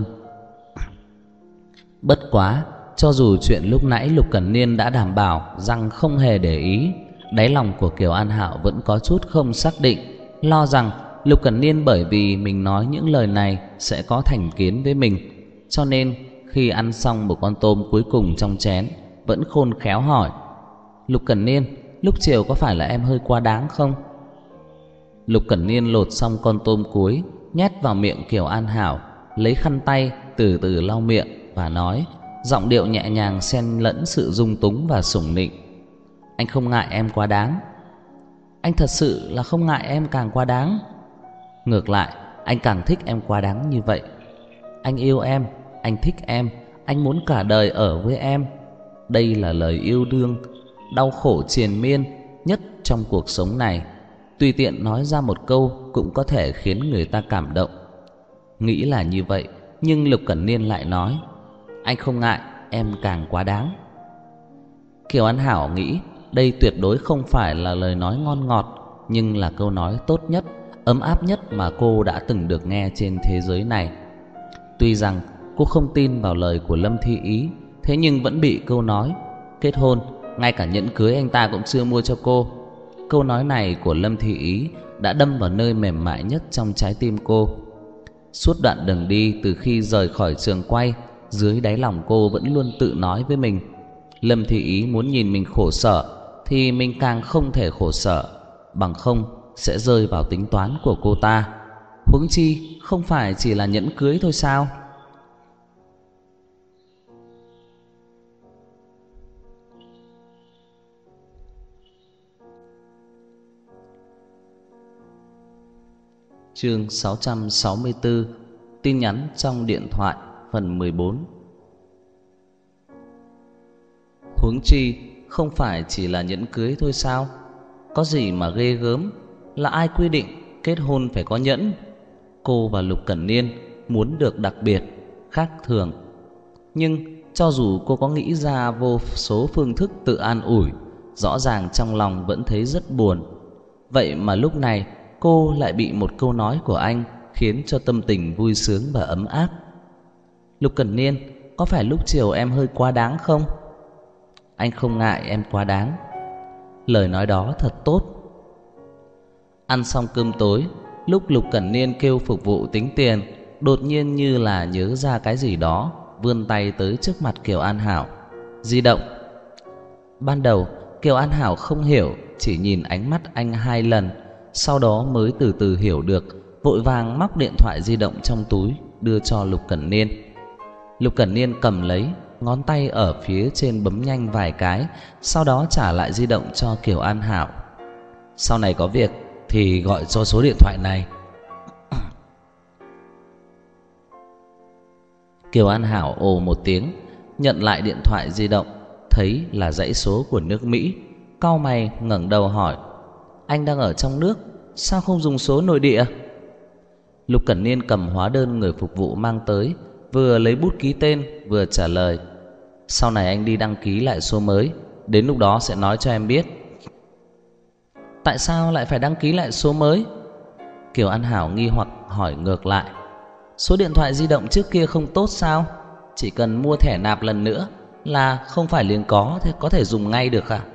Bất quá, cho dù chuyện lúc nãy Lục Cẩn Niên đã đảm bảo rằng không hề để ý, đáy lòng của Kiều An Hảo vẫn có chút không xác định, lo rằng Lục Cẩn Niên bởi vì mình nói những lời này sẽ có thành kiến với mình. Cho nên khi ăn xong một con tôm cuối cùng trong chén, vẫn khôn khéo hỏi: Lục Cẩn Niên, lúc chiều có phải là em hơi quá đáng không? Lục Cẩn Niên lột xong con tôm cuối, nhét vào miệng Kiều An Hảo, lấy khăn tay từ từ lau miệng và nói, giọng điệu nhẹ nhàng xen lẫn sự dung túng và sủng nịnh: Anh không ngại em quá đáng. Anh thật sự là không ngại em càng quá đáng. Ngược lại, anh càng thích em quá đáng như vậy. Anh yêu em, anh thích em, anh muốn cả đời ở với em. Đây là lời yêu đương, đau khổ triền miên nhất trong cuộc sống này. Tùy tiện nói ra một câu cũng có thể khiến người ta cảm động. Nghĩ là như vậy, nhưng Lục Cẩn Niên lại nói: Anh không ngại em càng quá đáng. Kiều An Hảo nghĩ đây tuyệt đối không phải là lời nói ngon ngọt, nhưng là câu nói tốt nhất, ấm áp nhất mà cô đã từng được nghe trên thế giới này. Tuy rằng cô không tin vào lời của Lâm Thi Ý, thế nhưng vẫn bị câu nói kết hôn, ngay cả nhẫn cưới anh ta cũng chưa mua cho cô. Câu nói này của Lâm Thi Ý đã đâm vào nơi mềm mại nhất trong trái tim cô. Suốt đoạn đường đi từ khi rời khỏi trường quay, dưới đáy lòng cô vẫn luôn tự nói với mình: Lâm Thi Ý muốn nhìn mình khổ sở thì mình càng không thể khổ sở, bằng không sẽ rơi vào tính toán của cô ta. Huống chi không phải chỉ là nhẫn cưới thôi sao? Chương 664: Tin nhắn trong điện thoại, phần 14. Huống chi không phải chỉ là nhẫn cưới thôi sao? Có gì mà ghê gớm? Là ai quy định kết hôn phải có nhẫn? Cô và Lục Cẩn Niên muốn được đặc biệt, khác thường. Nhưng cho dù cô có nghĩ ra vô số phương thức tự an ủi, rõ ràng trong lòng vẫn thấy rất buồn. Vậy mà lúc này cô lại bị một câu nói của anh khiến cho tâm tình vui sướng và ấm áp. Lục Cẩn Niên, có phải lúc chiều em hơi quá đáng không? Anh không ngại em quá đáng. Lời nói đó thật tốt. Ăn xong cơm tối, lúc Lục Cẩn Niên kêu phục vụ tính tiền, đột nhiên như là nhớ ra cái gì đó, vươn tay tới trước mặt Kiều An Hảo. Di động. Ban đầu Kiều An Hảo không hiểu, chỉ nhìn ánh mắt anh 2 lần, sau đó mới từ từ hiểu được, vội vàng móc điện thoại di động trong túi đưa cho Lục Cẩn Niên. Lục Cẩn Niên cầm lấy, ngón tay ở phía trên bấm nhanh vài cái, sau đó trả lại di động cho Kiều An Hảo. Sau này có việc thì gọi cho số điện thoại này. Kiều An Hảo ồ một tiếng, nhận lại điện thoại di động, thấy là dãy số của nước Mỹ, cau mày ngẩng đầu hỏi: Anh đang ở trong nước, sao không dùng số nội địa? Lục Cẩn Niên cầm hóa đơn người phục vụ mang tới, vừa lấy bút ký tên vừa trả lời: Sau này anh đi đăng ký lại số mới, đến lúc đó sẽ nói cho em biết. Tại sao lại phải đăng ký lại số mới? Kiều An Hảo nghi hoặc hỏi ngược lại. Số điện thoại di động trước kia không tốt sao? Chỉ cần mua thẻ nạp lần nữa là không phải liền có thể dùng ngay được à?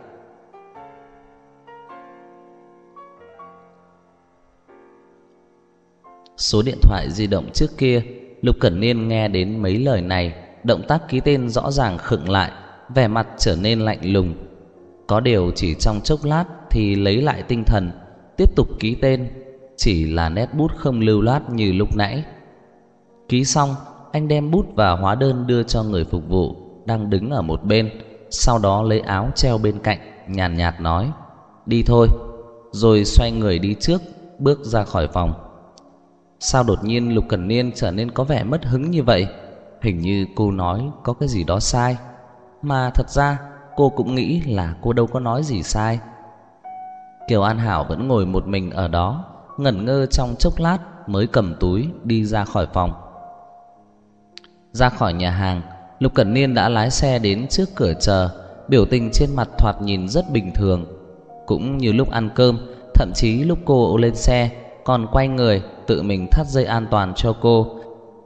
Số điện thoại di động trước kia, Lục Cẩn Niên nghe đến mấy lời này, động tác ký tên rõ ràng khựng lại, vẻ mặt trở nên lạnh lùng. Có điều chỉ trong chốc lát thì lấy lại tinh thần, tiếp tục ký tên, chỉ là nét bút không lưu loát như lúc nãy. Ký xong, anh đem bút và hóa đơn đưa cho người phục vụ đang đứng ở một bên, sau đó lấy áo treo bên cạnh, nhàn nhạt nói: "Đi thôi." Rồi xoay người đi trước, bước ra khỏi phòng. Sao đột nhiên Lục Cẩn Niên trở nên có vẻ mất hứng như vậy? Hình như cô nói có cái gì đó sai, mà thật ra cô cũng nghĩ là cô đâu có nói gì sai. Kiều An Hảo vẫn ngồi một mình ở đó, ngẩn ngơ trong chốc lát mới cầm túi đi ra khỏi phòng. Ra khỏi nhà hàng, Lục Cẩn Niên đã lái xe đến trước cửa chờ, biểu tình trên mặt thoạt nhìn rất bình thường. Cũng như lúc ăn cơm, thậm chí lúc cô lên xe còn quay người tự mình thắt dây an toàn cho cô.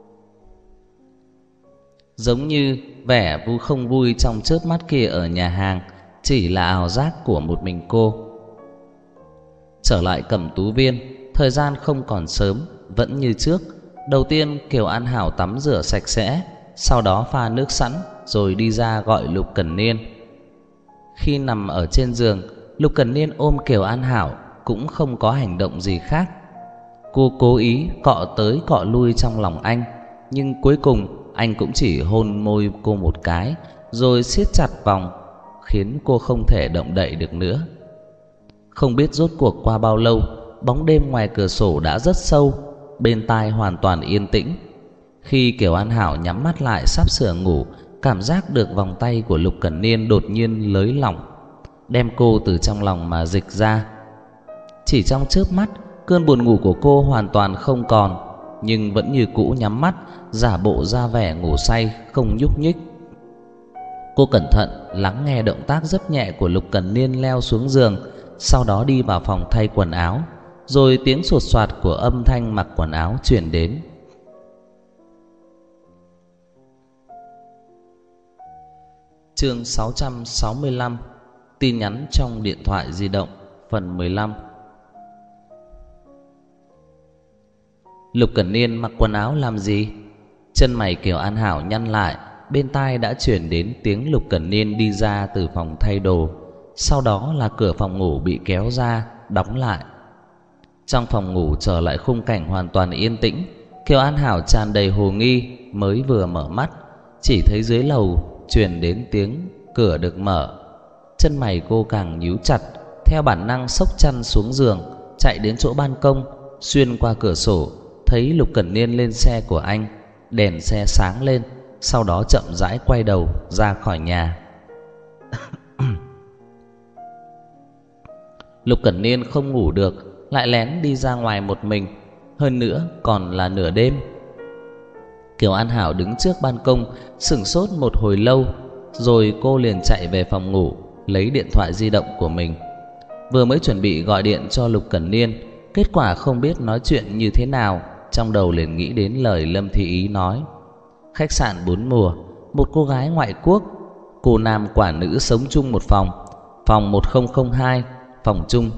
Giống như vẻ không vui trong chớp mắt kia ở nhà hàng chỉ là ảo giác của một mình cô. Trở lại Cẩm Tú Viên, thời gian không còn sớm, vẫn như trước. Đầu tiên Kiều An Hảo tắm rửa sạch sẽ, sau đó pha nước sẵn rồi đi ra gọi Lục Cẩn Niên. Khi nằm ở trên giường, Lục Cẩn Niên ôm Kiều An Hảo cũng không có hành động gì khác. Cô cố ý cọ tới cọ lui trong lòng anh, nhưng cuối cùng anh cũng chỉ hôn môi cô một cái rồi siết chặt vòng, khiến cô không thể động đậy được nữa. Không biết rốt cuộc qua bao lâu, bóng đêm ngoài cửa sổ đã rất sâu, bên tai hoàn toàn yên tĩnh. Khi Kiều An Hảo nhắm mắt lại sắp sửa ngủ, cảm giác được vòng tay của Lục Cẩn Niên đột nhiên lới lỏng, đem cô từ trong lòng mà dịch ra. Chỉ trong chớp mắt, cơn buồn ngủ của cô hoàn toàn không còn, nhưng vẫn như cũ nhắm mắt, giả bộ ra vẻ ngủ say không nhúc nhích. Cô cẩn thận lắng nghe động tác rất nhẹ của Lục Cẩn Niên leo xuống giường, sau đó đi vào phòng thay quần áo, rồi tiếng sột soạt của âm thanh mặc quần áo truyền đến. Chương 665: Tin nhắn trong điện thoại di động, phần 15. Lục Cẩn Niên mặc quần áo làm gì? Chân mày Kiều An Hảo nhăn lại, bên tai đã truyền đến tiếng Lục Cẩn Niên đi ra từ phòng thay đồ. Sau đó là cửa phòng ngủ bị kéo ra, đóng lại. Trong phòng ngủ trở lại khung cảnh hoàn toàn yên tĩnh. Kiều An Hảo tràn đầy hồ nghi, mới vừa mở mắt, chỉ thấy dưới lầu truyền đến tiếng cửa được mở. Chân mày cô càng nhíu chặt, theo bản năng xốc chăn xuống giường, chạy đến chỗ ban công, xuyên qua cửa sổ, thấy Lục Cẩn Niên lên xe của anh, đèn xe sáng lên, sau đó chậm rãi quay đầu ra khỏi nhà. Lục Cẩn Niên không ngủ được, lại lén đi ra ngoài một mình, hơn nữa còn là nửa đêm. Kiều An Hảo đứng trước ban công sửng sốt một hồi lâu, rồi cô liền chạy về phòng ngủ, lấy điện thoại di động của mình. Vừa mới chuẩn bị gọi điện cho Lục Cẩn Niên, kết quả không biết nói chuyện như thế nào, trong đầu liền nghĩ đến lời Lâm Thị Ý nói: khách sạn 4 mùa, một cô gái ngoại quốc, cô nam quả nữ sống chung một phòng, phòng 1002, phòng chung.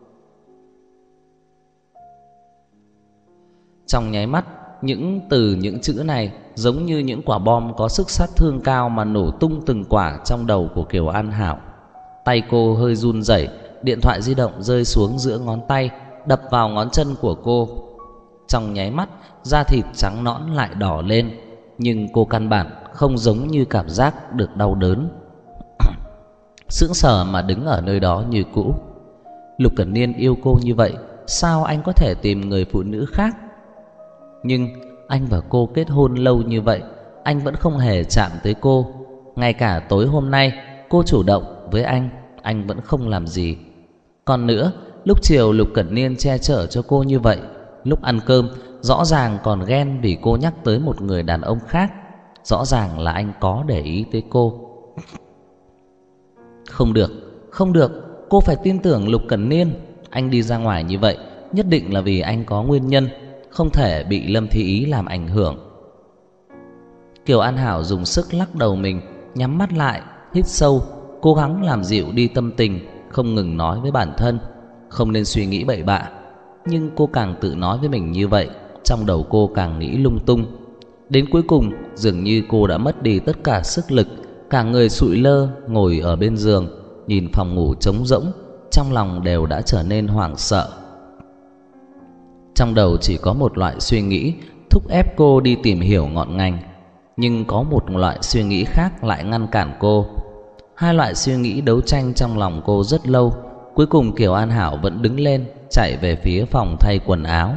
Trong nháy mắt, những chữ này giống như những quả bom có sức sát thương cao mà nổ tung từng quả trong đầu của Kiều An Hảo. Tay cô hơi run rẩy, điện thoại di động rơi xuống giữa ngón tay, đập vào ngón chân của cô. Trong nháy mắt, da thịt trắng nõn lại đỏ lên, nhưng cô căn bản không giống như cảm giác được đau đớn. Sững sờ mà đứng ở nơi đó như cũ. Lục Cẩn Niên yêu cô như vậy, sao anh có thể tìm người phụ nữ khác? Nhưng anh và cô kết hôn lâu như vậy, anh vẫn không hề chạm tới cô. Ngay cả tối hôm nay cô chủ động với anh vẫn không làm gì. Còn nữa, lúc chiều Lục Cẩn Niên che chở cho cô như vậy, lúc ăn cơm rõ ràng còn ghen vì cô nhắc tới một người đàn ông khác. Rõ ràng là anh có để ý tới cô. Không được, không được, cô phải tin tưởng Lục Cẩn Niên. Anh đi ra ngoài như vậy nhất định là vì anh có nguyên nhân, không thể bị Lâm Thi Ý làm ảnh hưởng. Kiều An Hảo dùng sức lắc đầu mình, nhắm mắt lại, hít sâu, cố gắng làm dịu đi tâm tình, không ngừng nói với bản thân không nên suy nghĩ bậy bạ. Nhưng cô càng tự nói với mình như vậy, trong đầu cô càng nghĩ lung tung. Đến cuối cùng dường như cô đã mất đi tất cả sức lực, cả người sụi lơ ngồi ở bên giường, nhìn phòng ngủ trống rỗng, trong lòng đều đã trở nên hoảng sợ. Trong đầu chỉ có một loại suy nghĩ thúc ép cô đi tìm hiểu ngọn ngành, nhưng có một loại suy nghĩ khác lại ngăn cản cô. Hai loại suy nghĩ đấu tranh trong lòng cô rất lâu. Cuối cùng Kiều An Hảo vẫn đứng lên, chạy về phía phòng thay quần áo.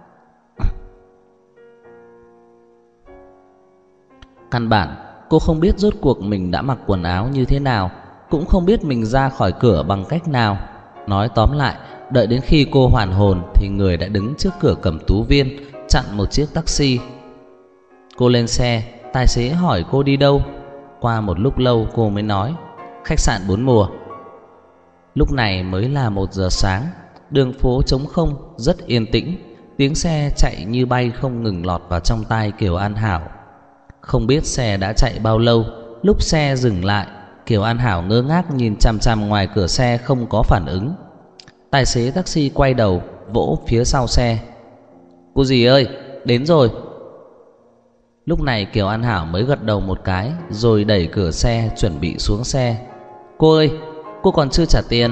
Căn bản cô không biết rốt cuộc mình đã mặc quần áo như thế nào, cũng không biết mình ra khỏi cửa bằng cách nào. Nói tóm lại, đợi đến khi cô hoàn hồn thì người đã đứng trước cửa Cẩm Tú Viên, chặn một chiếc taxi. Cô lên xe, tài xế hỏi cô đi đâu. Qua một lúc lâu cô mới nói khách sạn 4 mùa. Lúc này mới là 1 giờ sáng, đường phố trống không, rất yên tĩnh. Tiếng xe chạy như bay không ngừng lọt vào trong tai Kiều An Hảo. Không biết xe đã chạy bao lâu, lúc xe dừng lại, Kiều An Hảo ngơ ngác nhìn chằm chằm ngoài cửa xe không có phản ứng. Tài xế taxi quay đầu vỗ phía sau xe. Cô dì ơi, đến rồi. Lúc này Kiều An Hảo mới gật đầu một cái, rồi đẩy cửa xe chuẩn bị xuống xe. Cô ơi, cô còn chưa trả tiền.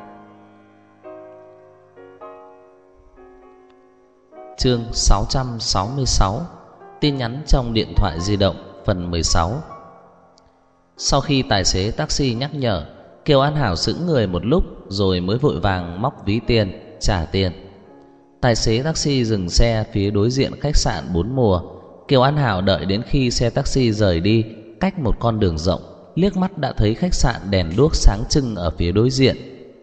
Chương 666. Tin nhắn trong điện thoại di động, phần 16. Sau khi tài xế taxi nhắc nhở, Kiều An Hảo sững người một lúc rồi mới vội vàng móc ví tiền, trả tiền. Tài xế taxi dừng xe phía đối diện khách sạn 4 mùa. Kiều An Hảo đợi đến khi xe taxi rời đi, cách một con đường rộng, liếc mắt đã thấy khách sạn đèn đuốc sáng trưng ở phía đối diện.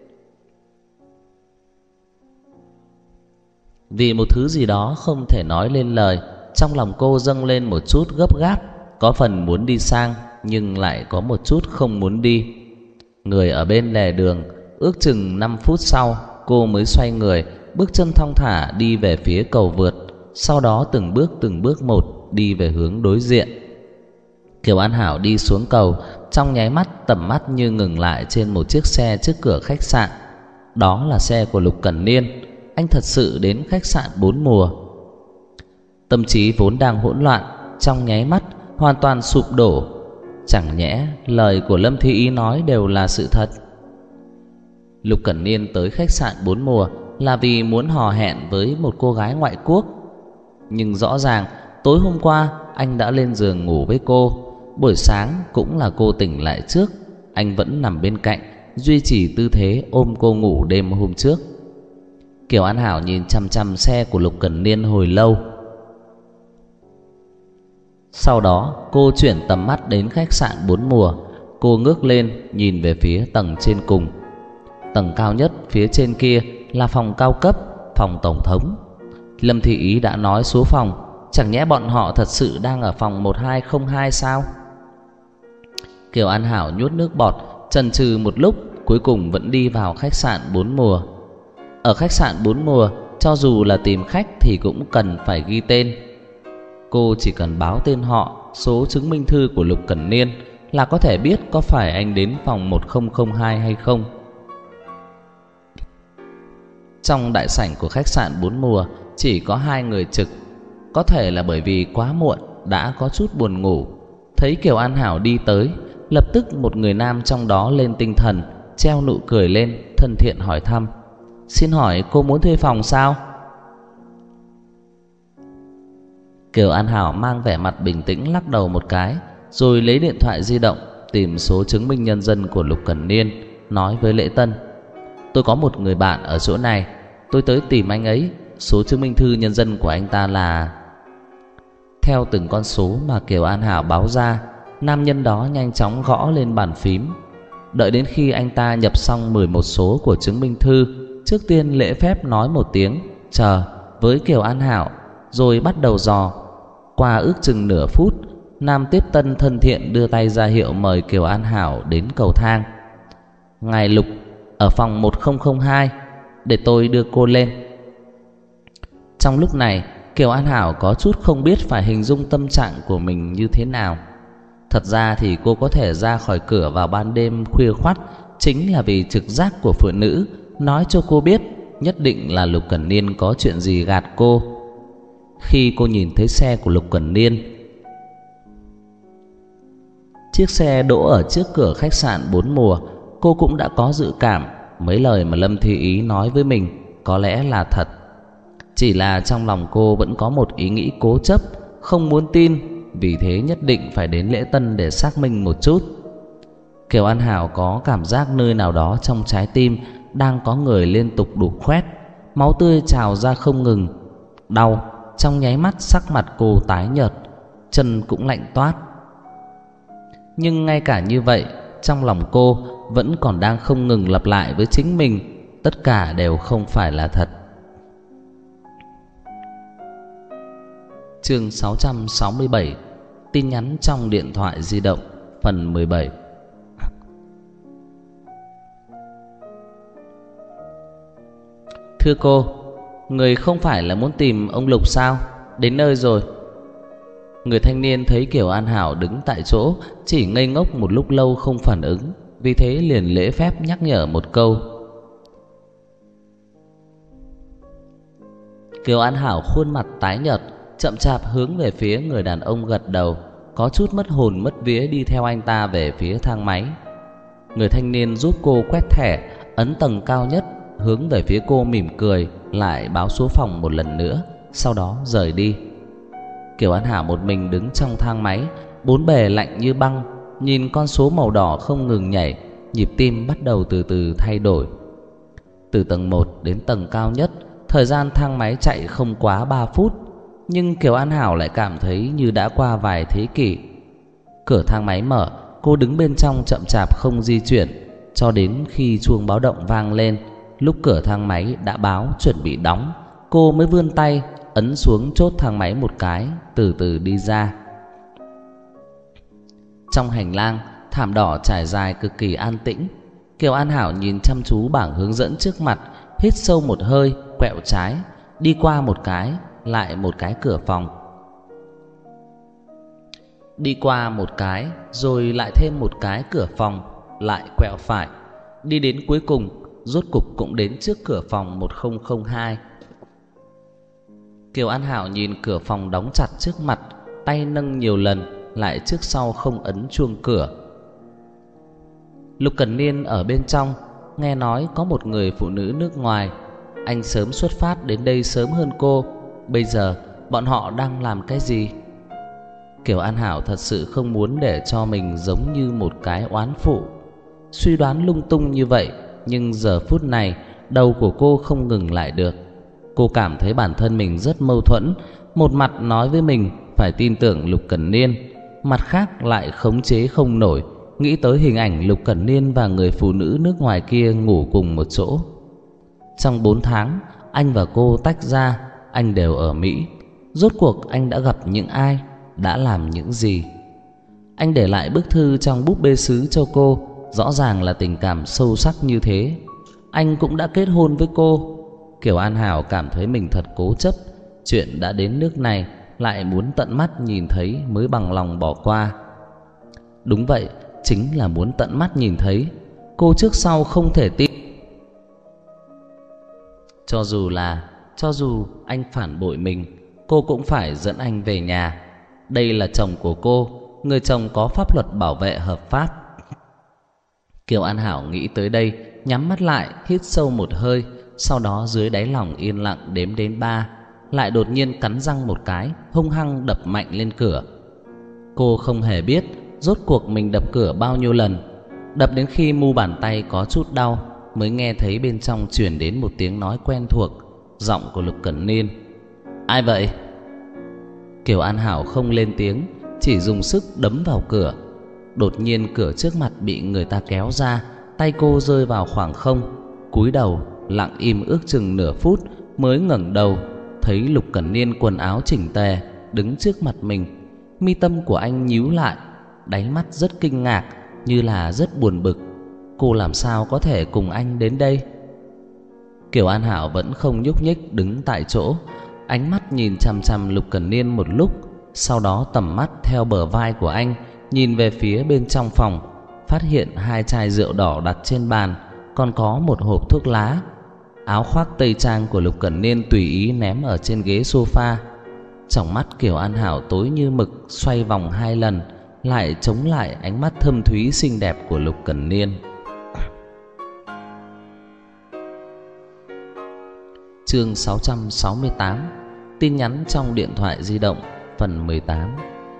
Vì một thứ gì đó không thể nói lên lời, trong lòng cô dâng lên một chút gấp gáp, có phần muốn đi sang nhưng lại có một chút không muốn đi. Người ở bên lề đường, ước chừng 5 phút sau cô mới xoay người, bước chân thong thả đi về phía cầu vượt, sau đó từng bước một đi về hướng đối diện. Kiều An Hảo đi xuống cầu, trong nháy mắt tầm mắt như ngừng lại trên một chiếc xe trước cửa khách sạn. Đó là xe của Lục Cẩn Niên. Anh thật sự đến khách sạn 4 mùa. Tâm trí vốn đang hỗn loạn, trong nháy mắt hoàn toàn sụp đổ. Chẳng nhẽ lời của Lâm Thi Ý nói đều là sự thật? Lục Cẩn Niên tới khách sạn 4 mùa là vì muốn hò hẹn với một cô gái ngoại quốc. Nhưng rõ ràng tối hôm qua anh đã lên giường ngủ với cô. Buổi sáng cũng là cô tỉnh lại trước, anh vẫn nằm bên cạnh, duy trì tư thế ôm cô ngủ đêm hôm trước. Kiều An Hảo nhìn chằm chằm xe của Lục Cẩn Niên hồi lâu. Sau đó cô chuyển tầm mắt đến khách sạn 4 mùa. Cô ngước lên nhìn về phía tầng trên cùng. Tầng cao nhất phía trên kia là phòng cao cấp, phòng tổng thống. Lâm Thị Ý đã nói số phòng, chẳng nhẽ bọn họ thật sự đang ở phòng 1202 sao? Kiều An Hảo nuốt nước bọt, chần chừ một lúc, cuối cùng vẫn đi vào khách sạn 4 mùa. Ở khách sạn 4 mùa, cho dù là tìm khách thì cũng cần phải ghi tên. Cô chỉ cần báo tên họ, số chứng minh thư của Lục Cẩn Niên là có thể biết có phải anh đến phòng 1002 hay không. Trong đại sảnh của khách sạn 4 mùa chỉ có 2 người trực. Có thể là bởi vì quá muộn đã có chút buồn ngủ. Thấy Kiều An Hảo đi tới, lập tức một người nam trong đó lên tinh thần, treo nụ cười lên, thân thiện hỏi thăm. Xin hỏi cô muốn thuê phòng sao? Kiều An Hảo mang vẻ mặt bình tĩnh lắc đầu một cái, rồi lấy điện thoại di động tìm số chứng minh nhân dân của Lục Cẩn Niên, nói với lễ tân. Tôi có một người bạn ở chỗ này, tôi tới tìm anh ấy. Số chứng minh thư nhân dân của anh ta là... Theo từng con số mà Kiều An Hảo báo ra, nam nhân đó nhanh chóng gõ lên bàn phím. Đợi đến khi anh ta nhập xong 11 số của chứng minh thư, trước tiên lễ phép nói một tiếng chờ với Kiều An Hảo, rồi bắt đầu dò. Qua ước chừng nửa phút, Nam Tiếp Tân thân thiện đưa tay ra hiệu mời Kiều An Hảo đến cầu thang. Ngài Lục ở phòng 1002, để tôi đưa cô lên. Trong lúc này, Kiều An Hảo có chút không biết phải hình dung tâm trạng của mình như thế nào. Thật ra thì cô có thể ra khỏi cửa vào ban đêm khuya khoắt chính là vì trực giác của phụ nữ nói cho cô biết nhất định là Lục Cẩn Niên có chuyện gì gạt cô. Khi cô nhìn thấy xe của Lục Cẩn Niên, chiếc xe đỗ ở trước cửa khách sạn 4 mùa, cô cũng đã có dự cảm mấy lời mà Lâm Thi Ý nói với mình có lẽ là thật. Chỉ là trong lòng cô vẫn có một ý nghĩ cố chấp, không muốn tin, vì thế nhất định phải đến lễ tân để xác minh một chút. Kiều An Hảo có cảm giác nơi nào đó trong trái tim đang có người liên tục đục khoét, máu tươi trào ra không ngừng. Đau, trong nháy mắt sắc mặt cô tái nhợt, chân cũng lạnh toát. Nhưng ngay cả như vậy, trong lòng cô vẫn còn đang không ngừng lặp lại với chính mình, tất cả đều không phải là thật. Chương 667, tin nhắn trong điện thoại di động, phần 17. Thưa cô, người không phải là muốn tìm ông Lục sao? Đến nơi rồi. Người thanh niên thấy Kiều An Hảo đứng tại chỗ, chỉ ngây ngốc một lúc lâu không phản ứng, vì thế liền lễ phép nhắc nhở một câu. Kiều An Hảo khuôn mặt tái nhợt, chậm chạp hướng về phía người đàn ông gật đầu, có chút mất hồn mất vía đi theo anh ta về phía thang máy. Người thanh niên giúp cô quét thẻ, ấn tầng cao nhất, hướng về phía cô mỉm cười, lại báo số phòng một lần nữa, sau đó rời đi. Kiều An Hảo một mình đứng trong thang máy, bốn bề lạnh như băng, nhìn con số màu đỏ không ngừng nhảy, nhịp tim bắt đầu từ từ thay đổi. Từ tầng 1 đến tầng cao nhất, thời gian thang máy chạy không quá 3 phút, nhưng Kiều An Hảo lại cảm thấy như đã qua vài thế kỷ. Cửa thang máy mở, cô đứng bên trong chậm chạp không di chuyển, cho đến khi chuông báo động vang lên, lúc cửa thang máy đã báo chuẩn bị đóng, cô mới vươn tay ấn xuống chốt thang máy một cái, từ từ đi ra. Trong hành lang, thảm đỏ trải dài cực kỳ an tĩnh. Kiều An Hảo nhìn chăm chú bảng hướng dẫn trước mặt, hít sâu một hơi, quẹo trái, đi qua một cái, lại một cái cửa phòng. Đi qua một cái, rồi lại thêm một cái cửa phòng, lại quẹo phải, đi đến cuối cùng, rốt cục cũng đến trước cửa phòng 1002. Kiều An Hảo nhìn cửa phòng đóng chặt trước mặt, tay nâng nhiều lần, lại trước sau không ấn chuông cửa. Lục Cẩn Niên ở bên trong, nghe nói có một người phụ nữ nước ngoài. Anh sớm xuất phát đến đây sớm hơn cô. Bây giờ bọn họ đang làm cái gì? Kiều An Hảo thật sự không muốn để cho mình giống như một cái oán phụ, suy đoán lung tung như vậy. Nhưng giờ phút này, đầu của cô không ngừng lại được. Cô cảm thấy bản thân mình rất mâu thuẫn. Một mặt nói với mình phải tin tưởng Lục Cẩn Niên, mặt khác lại khống chế không nổi, nghĩ tới hình ảnh Lục Cẩn Niên và người phụ nữ nước ngoài kia ngủ cùng một chỗ. Trong 4 tháng anh và cô tách ra, anh đều ở Mỹ. Rốt cuộc anh đã gặp những ai, đã làm những gì? Anh để lại bức thư trong búp bê sứ cho cô, rõ ràng là tình cảm sâu sắc như thế. Anh cũng đã kết hôn với cô. Kiều An Hảo cảm thấy mình thật cố chấp, chuyện đã đến nước này lại muốn tận mắt nhìn thấy mới bằng lòng bỏ qua. Đúng vậy, chính là muốn tận mắt nhìn thấy. Cô trước sau không thể tin. Cho dù anh phản bội mình, cô cũng phải dẫn anh về nhà. Đây là chồng của cô, người chồng có pháp luật bảo vệ hợp pháp. Kiều An Hảo nghĩ tới đây, nhắm mắt lại, hít sâu một hơi, sau đó dưới đáy lòng yên lặng đếm đến 3, lại đột nhiên cắn răng một cái, hung hăng đập mạnh lên cửa. Cô không hề biết rốt cuộc mình đập cửa bao nhiêu lần, đập đến khi mu bàn tay có chút đau, mới nghe thấy bên trong truyền đến một tiếng nói quen thuộc, giọng của Lục Cẩn Niên. Ai vậy? Kiều An Hảo không lên tiếng, chỉ dùng sức đấm vào cửa. Đột nhiên cửa trước mặt bị người ta kéo ra, tay cô rơi vào khoảng không, cúi đầu lặng im ước chừng nửa phút, mới ngẩng đầu thấy Lục Cẩn Niên quần áo chỉnh tề đứng trước mặt mình. Mi tâm của anh nhíu lại, đáy mắt rất kinh ngạc, như là rất buồn bực. Cô làm sao có thể cùng anh đến đây? Kiều An Hảo vẫn không nhúc nhích đứng tại chỗ, ánh mắt nhìn chằm chằm Lục Cẩn Niên một lúc, sau đó tầm mắt theo bờ vai của anh nhìn về phía bên trong phòng, phát hiện 2 chai rượu đỏ đặt trên bàn, còn có một hộp thuốc lá. Áo khoác tây trang của Lục Cẩn Niên tùy ý ném ở trên ghế sofa. Trong mắt Kiều An Hảo tối như mực, xoay vòng 2 lần, lại chống lại ánh mắt thâm thúy xinh đẹp của Lục Cẩn Niên. Chương 668. Tin nhắn trong điện thoại di động, phần 18.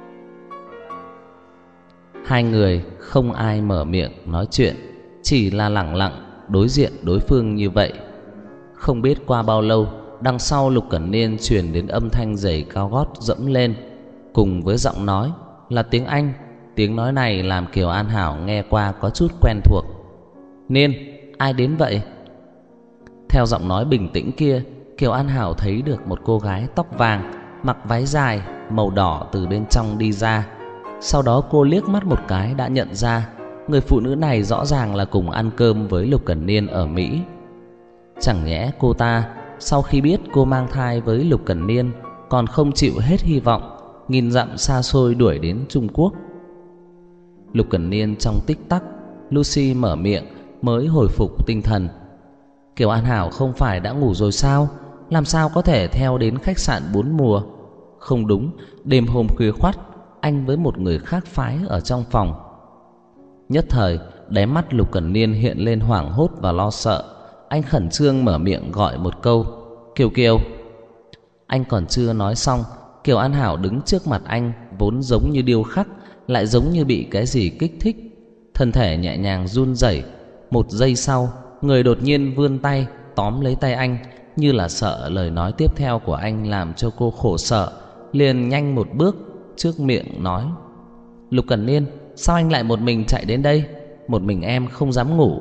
Hai người không ai mở miệng nói chuyện, chỉ là lẳng lặng đối diện đối phương như vậy. Không biết qua bao lâu, đằng sau Lục Cẩn Niên truyền đến âm thanh giày cao gót dẫm lên, cùng với giọng nói là tiếng Anh. Tiếng nói này làm Kiều An Hảo nghe qua có chút quen thuộc. Niên, ai đến vậy? Theo giọng nói bình tĩnh kia, Kiều An Hảo thấy được một cô gái tóc vàng, mặc váy dài màu đỏ từ bên trong đi ra. Sau đó cô liếc mắt một cái đã nhận ra người phụ nữ này rõ ràng là cùng ăn cơm với Lục Cẩn Niên ở Mỹ. Chẳng nhẽ cô ta sau khi biết cô mang thai với Lục Cẩn Niên còn không chịu hết hy vọng, nghìn dặm xa xôi đuổi đến Trung Quốc? Lục Cẩn Niên trong tích tắc, Lucy mở miệng mới hồi phục tinh thần. Kiều An Hảo không phải đã ngủ rồi sao? Làm sao có thể theo đến khách sạn 4 mùa? Không đúng, đêm hôm khuya khoắt anh với một người khác phái ở trong phòng. Nhất thời đáy mắt Lục Cẩn Niên hiện lên hoảng hốt và lo sợ. Anh khẩn trương mở miệng gọi một câu, Kiều Kiều. Anh còn chưa nói xong, Kiều An Hảo đứng trước mặt anh, vốn giống như điêu khắc, lại giống như bị cái gì kích thích, thân thể nhẹ nhàng run rẩy. Một giây sau, người đột nhiên vươn tay tóm lấy tay anh, như là sợ lời nói tiếp theo của anh làm cho cô khổ sở, liền nhanh một bước trước miệng nói, Lục Cẩn Niên, sao anh lại một mình chạy đến đây? Một mình em không dám ngủ.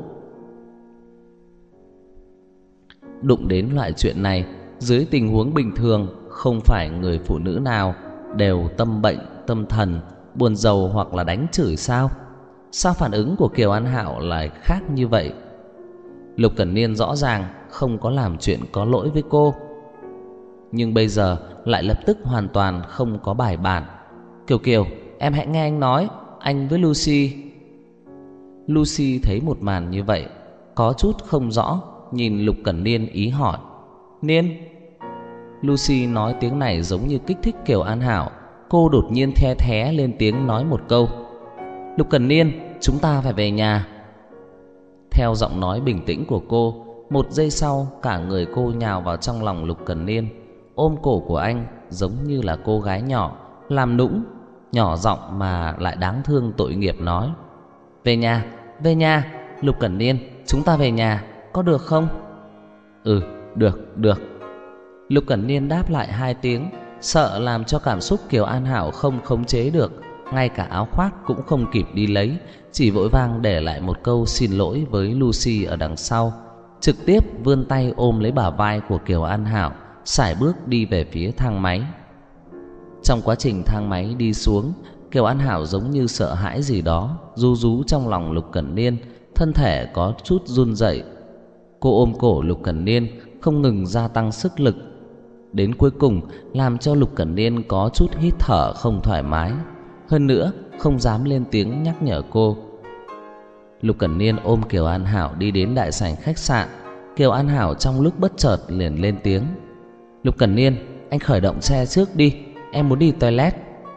Đụng đến loại chuyện này, dưới tình huống bình thường, không phải người phụ nữ nào đều tâm bệnh, tâm thần, buồn rầu hoặc là đánh chửi sao? Sao phản ứng của Kiều An Hảo lại khác như vậy? Lục Cẩn Niên rõ ràng không có làm chuyện có lỗi với cô, nhưng bây giờ lại lập tức hoàn toàn không có bài bản. Kiều Kiều, em hãy nghe anh nói, anh với Lucy. Lucy thấy một màn như vậy, có chút không rõ, nhìn Lục Cẩn Niên ý hỏi, Niên? Lucy nói tiếng này giống như kích thích Kiều An Hảo. Cô đột nhiên the thé lên tiếng nói một câu, Lục Cẩn Niên, chúng ta phải về nhà. Theo giọng nói bình tĩnh của cô, một giây sau cả người cô nhào vào trong lòng Lục Cẩn Niên, ôm cổ của anh giống như là cô gái nhỏ, làm nũng, nhỏ giọng mà lại đáng thương tội nghiệp nói, về nhà, Lục Cẩn Niên, chúng ta về nhà, có được không? Ừ, được. Lục Cẩn Niên đáp lại 2 tiếng, sợ làm cho cảm xúc Kiều An Hảo không khống chế được, ngay cả áo khoác cũng không kịp đi lấy, chỉ vội vàng để lại một câu xin lỗi với Lucy ở đằng sau, trực tiếp vươn tay ôm lấy bả vai của Kiều An Hảo, sải bước đi về phía thang máy. Trong quá trình thang máy đi xuống, Kiều An Hảo giống như sợ hãi gì đó ru rú trong lòng Lục Cẩn Niên, thân thể có chút run rẩy. Cô ôm cổ Lục Cẩn Niên, không ngừng gia tăng sức lực, đến cuối cùng làm cho Lục Cẩn Niên có chút hít thở không thoải mái, hơn nữa không dám lên tiếng nhắc nhở cô. Lục Cẩn Niên ôm Kiều An Hảo đi đến đại sảnh khách sạn. Kiều An Hảo trong lúc bất chợt liền lên tiếng, Lục Cẩn Niên, anh khởi động xe trước đi, em muốn đi toilet.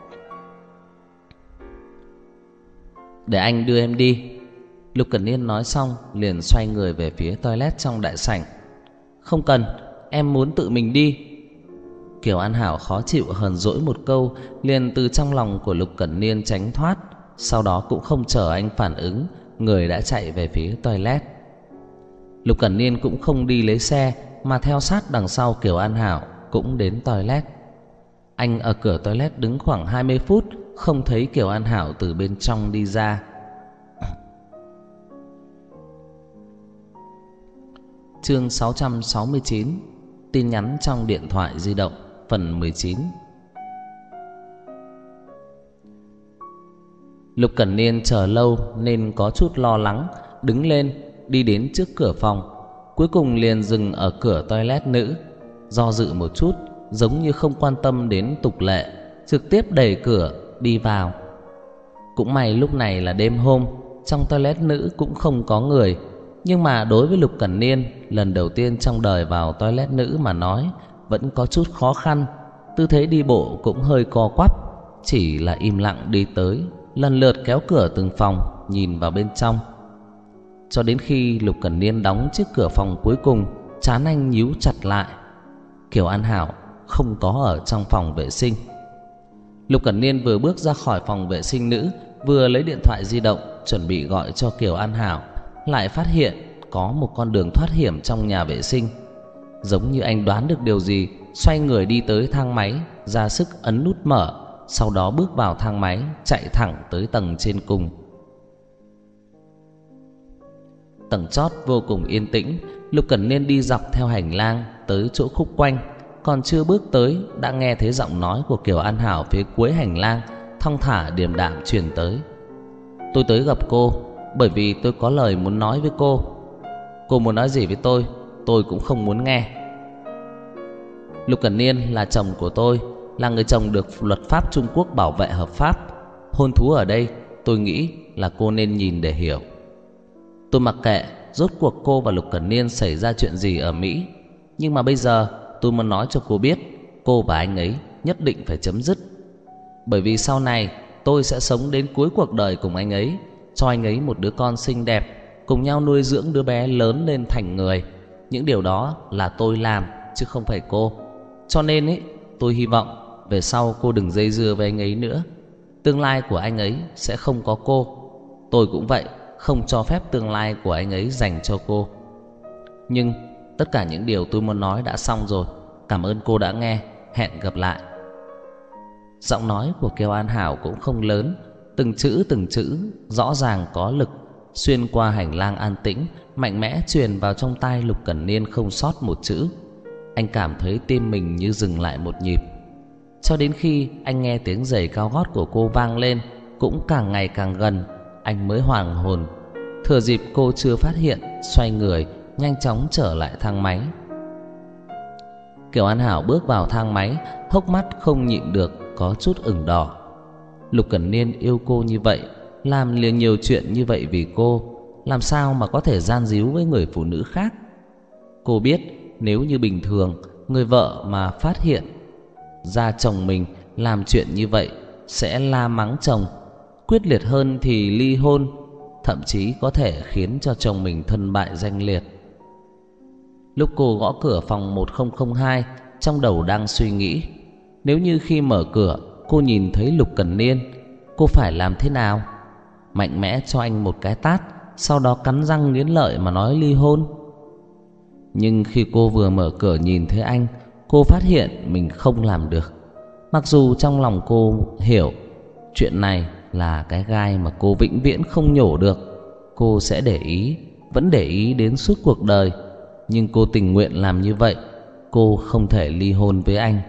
Để anh đưa em đi. Lục Cẩn Niên nói xong liền xoay người về phía toilet trong đại sảnh. Không cần, em muốn tự mình đi. Kiều An Hảo khó chịu hờn dỗi một câu, liền từ trong lòng của Lục Cẩn Niên tránh thoát, sau đó cũng không chờ anh phản ứng, người đã chạy về phía toilet. Lục Cẩn Niên cũng không đi lấy xe, mà theo sát đằng sau Kiều An Hảo cũng đến toilet. Anh ở cửa toilet đứng khoảng 20 phút, không thấy Kiều An Hảo từ bên trong đi ra. Chương 669. Tin nhắn trong điện thoại di động, phần 19. Lục Cẩn Niên chờ lâu nên có chút lo lắng, đứng lên đi đến trước cửa phòng, cuối cùng liền dừng ở cửa toilet nữ. Do dự một chút, giống như không quan tâm đến tục lệ, trực tiếp đẩy cửa đi vào. Cũng may lúc này là đêm hôm, trong toilet nữ cũng không có người. Nhưng mà đối với Lục Cẩn Niên, lần đầu tiên trong đời vào toilet nữ mà nói, vẫn có chút khó khăn. Tư thế đi bộ cũng hơi co quắp, chỉ là im lặng đi tới, lần lượt kéo cửa từng phòng, nhìn vào bên trong. Cho đến khi Lục Cẩn Niên đóng chiếc cửa phòng cuối cùng, trán anh nhíu chặt lại. Kiều An Hảo không có ở trong phòng vệ sinh. Lục Cẩn Niên vừa bước ra khỏi phòng vệ sinh nữ, vừa lấy điện thoại di động chuẩn bị gọi cho Kiều An Hảo, lại phát hiện có một con đường thoát hiểm trong nhà vệ sinh. Giống như anh đoán được điều gì, xoay người đi tới thang máy, ra sức ấn nút mở, sau đó bước vào thang máy, chạy thẳng tới tầng trên cùng. Tầng chót vô cùng yên tĩnh. Lục Cẩn Niên đi dọc theo hành lang tới chỗ khúc quanh, còn chưa bước tới đã nghe thấy giọng nói của Kiều An Hảo phía cuối hành lang, thong thả điềm đạm truyền tới. Tôi tới gặp cô bởi vì tôi có lời muốn nói với cô. Cô muốn nói gì với tôi cũng không muốn nghe. Lục Cẩn Niên là chồng của tôi, là người chồng được luật pháp Trung Quốc bảo vệ hợp pháp. Hôn thú ở đây tôi nghĩ là cô nên nhìn để hiểu. Tôi mặc kệ rốt cuộc cô và Lục Cẩn Niên xảy ra chuyện gì ở Mỹ, nhưng mà bây giờ tôi muốn nói cho cô biết, cô và anh ấy nhất định phải chấm dứt. Bởi vì sau này tôi sẽ sống đến cuối cuộc đời cùng anh ấy, cho anh ấy một đứa con xinh đẹp, cùng nhau nuôi dưỡng đứa bé lớn lên thành người. Những điều đó là tôi làm chứ không phải cô. Cho nên tôi hy vọng về sau cô đừng dây dưa với anh ấy nữa. Tương lai của anh ấy sẽ không có cô. Tôi cũng vậy, không cho phép tương lai của anh ấy dành cho cô. Nhưng tất cả những điều tôi muốn nói đã xong rồi. Cảm ơn cô đã nghe. Hẹn gặp lại. Giọng nói của Kiều An Hảo cũng không lớn, từng chữ rõ ràng có lực, xuyên qua hành lang an tĩnh, mạnh mẽ truyền vào trong tai Lục Cẩn Niên không sót một chữ. Anh cảm thấy tim mình như dừng lại một nhịp. Cho đến khi anh nghe tiếng giày cao gót của cô vang lên, cũng càng ngày càng gần, anh mới hoàn hồn. Thừa dịp cô chưa phát hiện, xoay người nhanh chóng trở lại thang máy. Kiều An Hảo bước vào thang máy, hốc mắt không nhịn được có chút ửng đỏ. Lục Cẩn Niên yêu cô như vậy, làm liền nhiều chuyện như vậy vì cô, làm sao mà có thể gian díu với người phụ nữ khác. Cô biết nếu như bình thường người vợ mà phát hiện ra chồng mình làm chuyện như vậy sẽ la mắng chồng, quyết liệt hơn thì ly hôn, thậm chí có thể khiến cho chồng mình thân bại danh liệt. Lúc cô gõ cửa phòng 1002, trong đầu đang suy nghĩ, nếu như khi mở cửa cô nhìn thấy Lục Cẩn Niên, cô phải làm thế nào? Mạnh mẽ cho anh một cái tát, sau đó cắn răng nghiến lợi mà nói ly hôn. Nhưng khi cô vừa mở cửa nhìn thấy anh, cô phát hiện mình không làm được. Mặc dù trong lòng cô hiểu chuyện này là cái gai mà cô vĩnh viễn không nhổ được. Cô sẽ để ý, vẫn để ý đến suốt cuộc đời, nhưng cô tình nguyện làm như vậy. Cô không thể ly hôn với anh.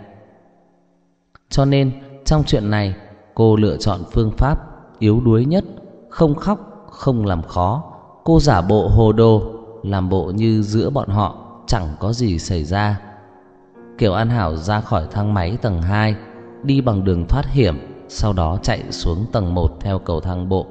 Cho nên trong chuyện này cô lựa chọn phương pháp yếu đuối nhất, không khóc, không làm khó. Cô giả bộ hồ đồ, làm bộ như giữa bọn họ chẳng có gì xảy ra. Kiều An Hảo ra khỏi thang máy tầng 2, đi bằng đường thoát hiểm, sau đó chạy xuống tầng 1 theo cầu thang bộ.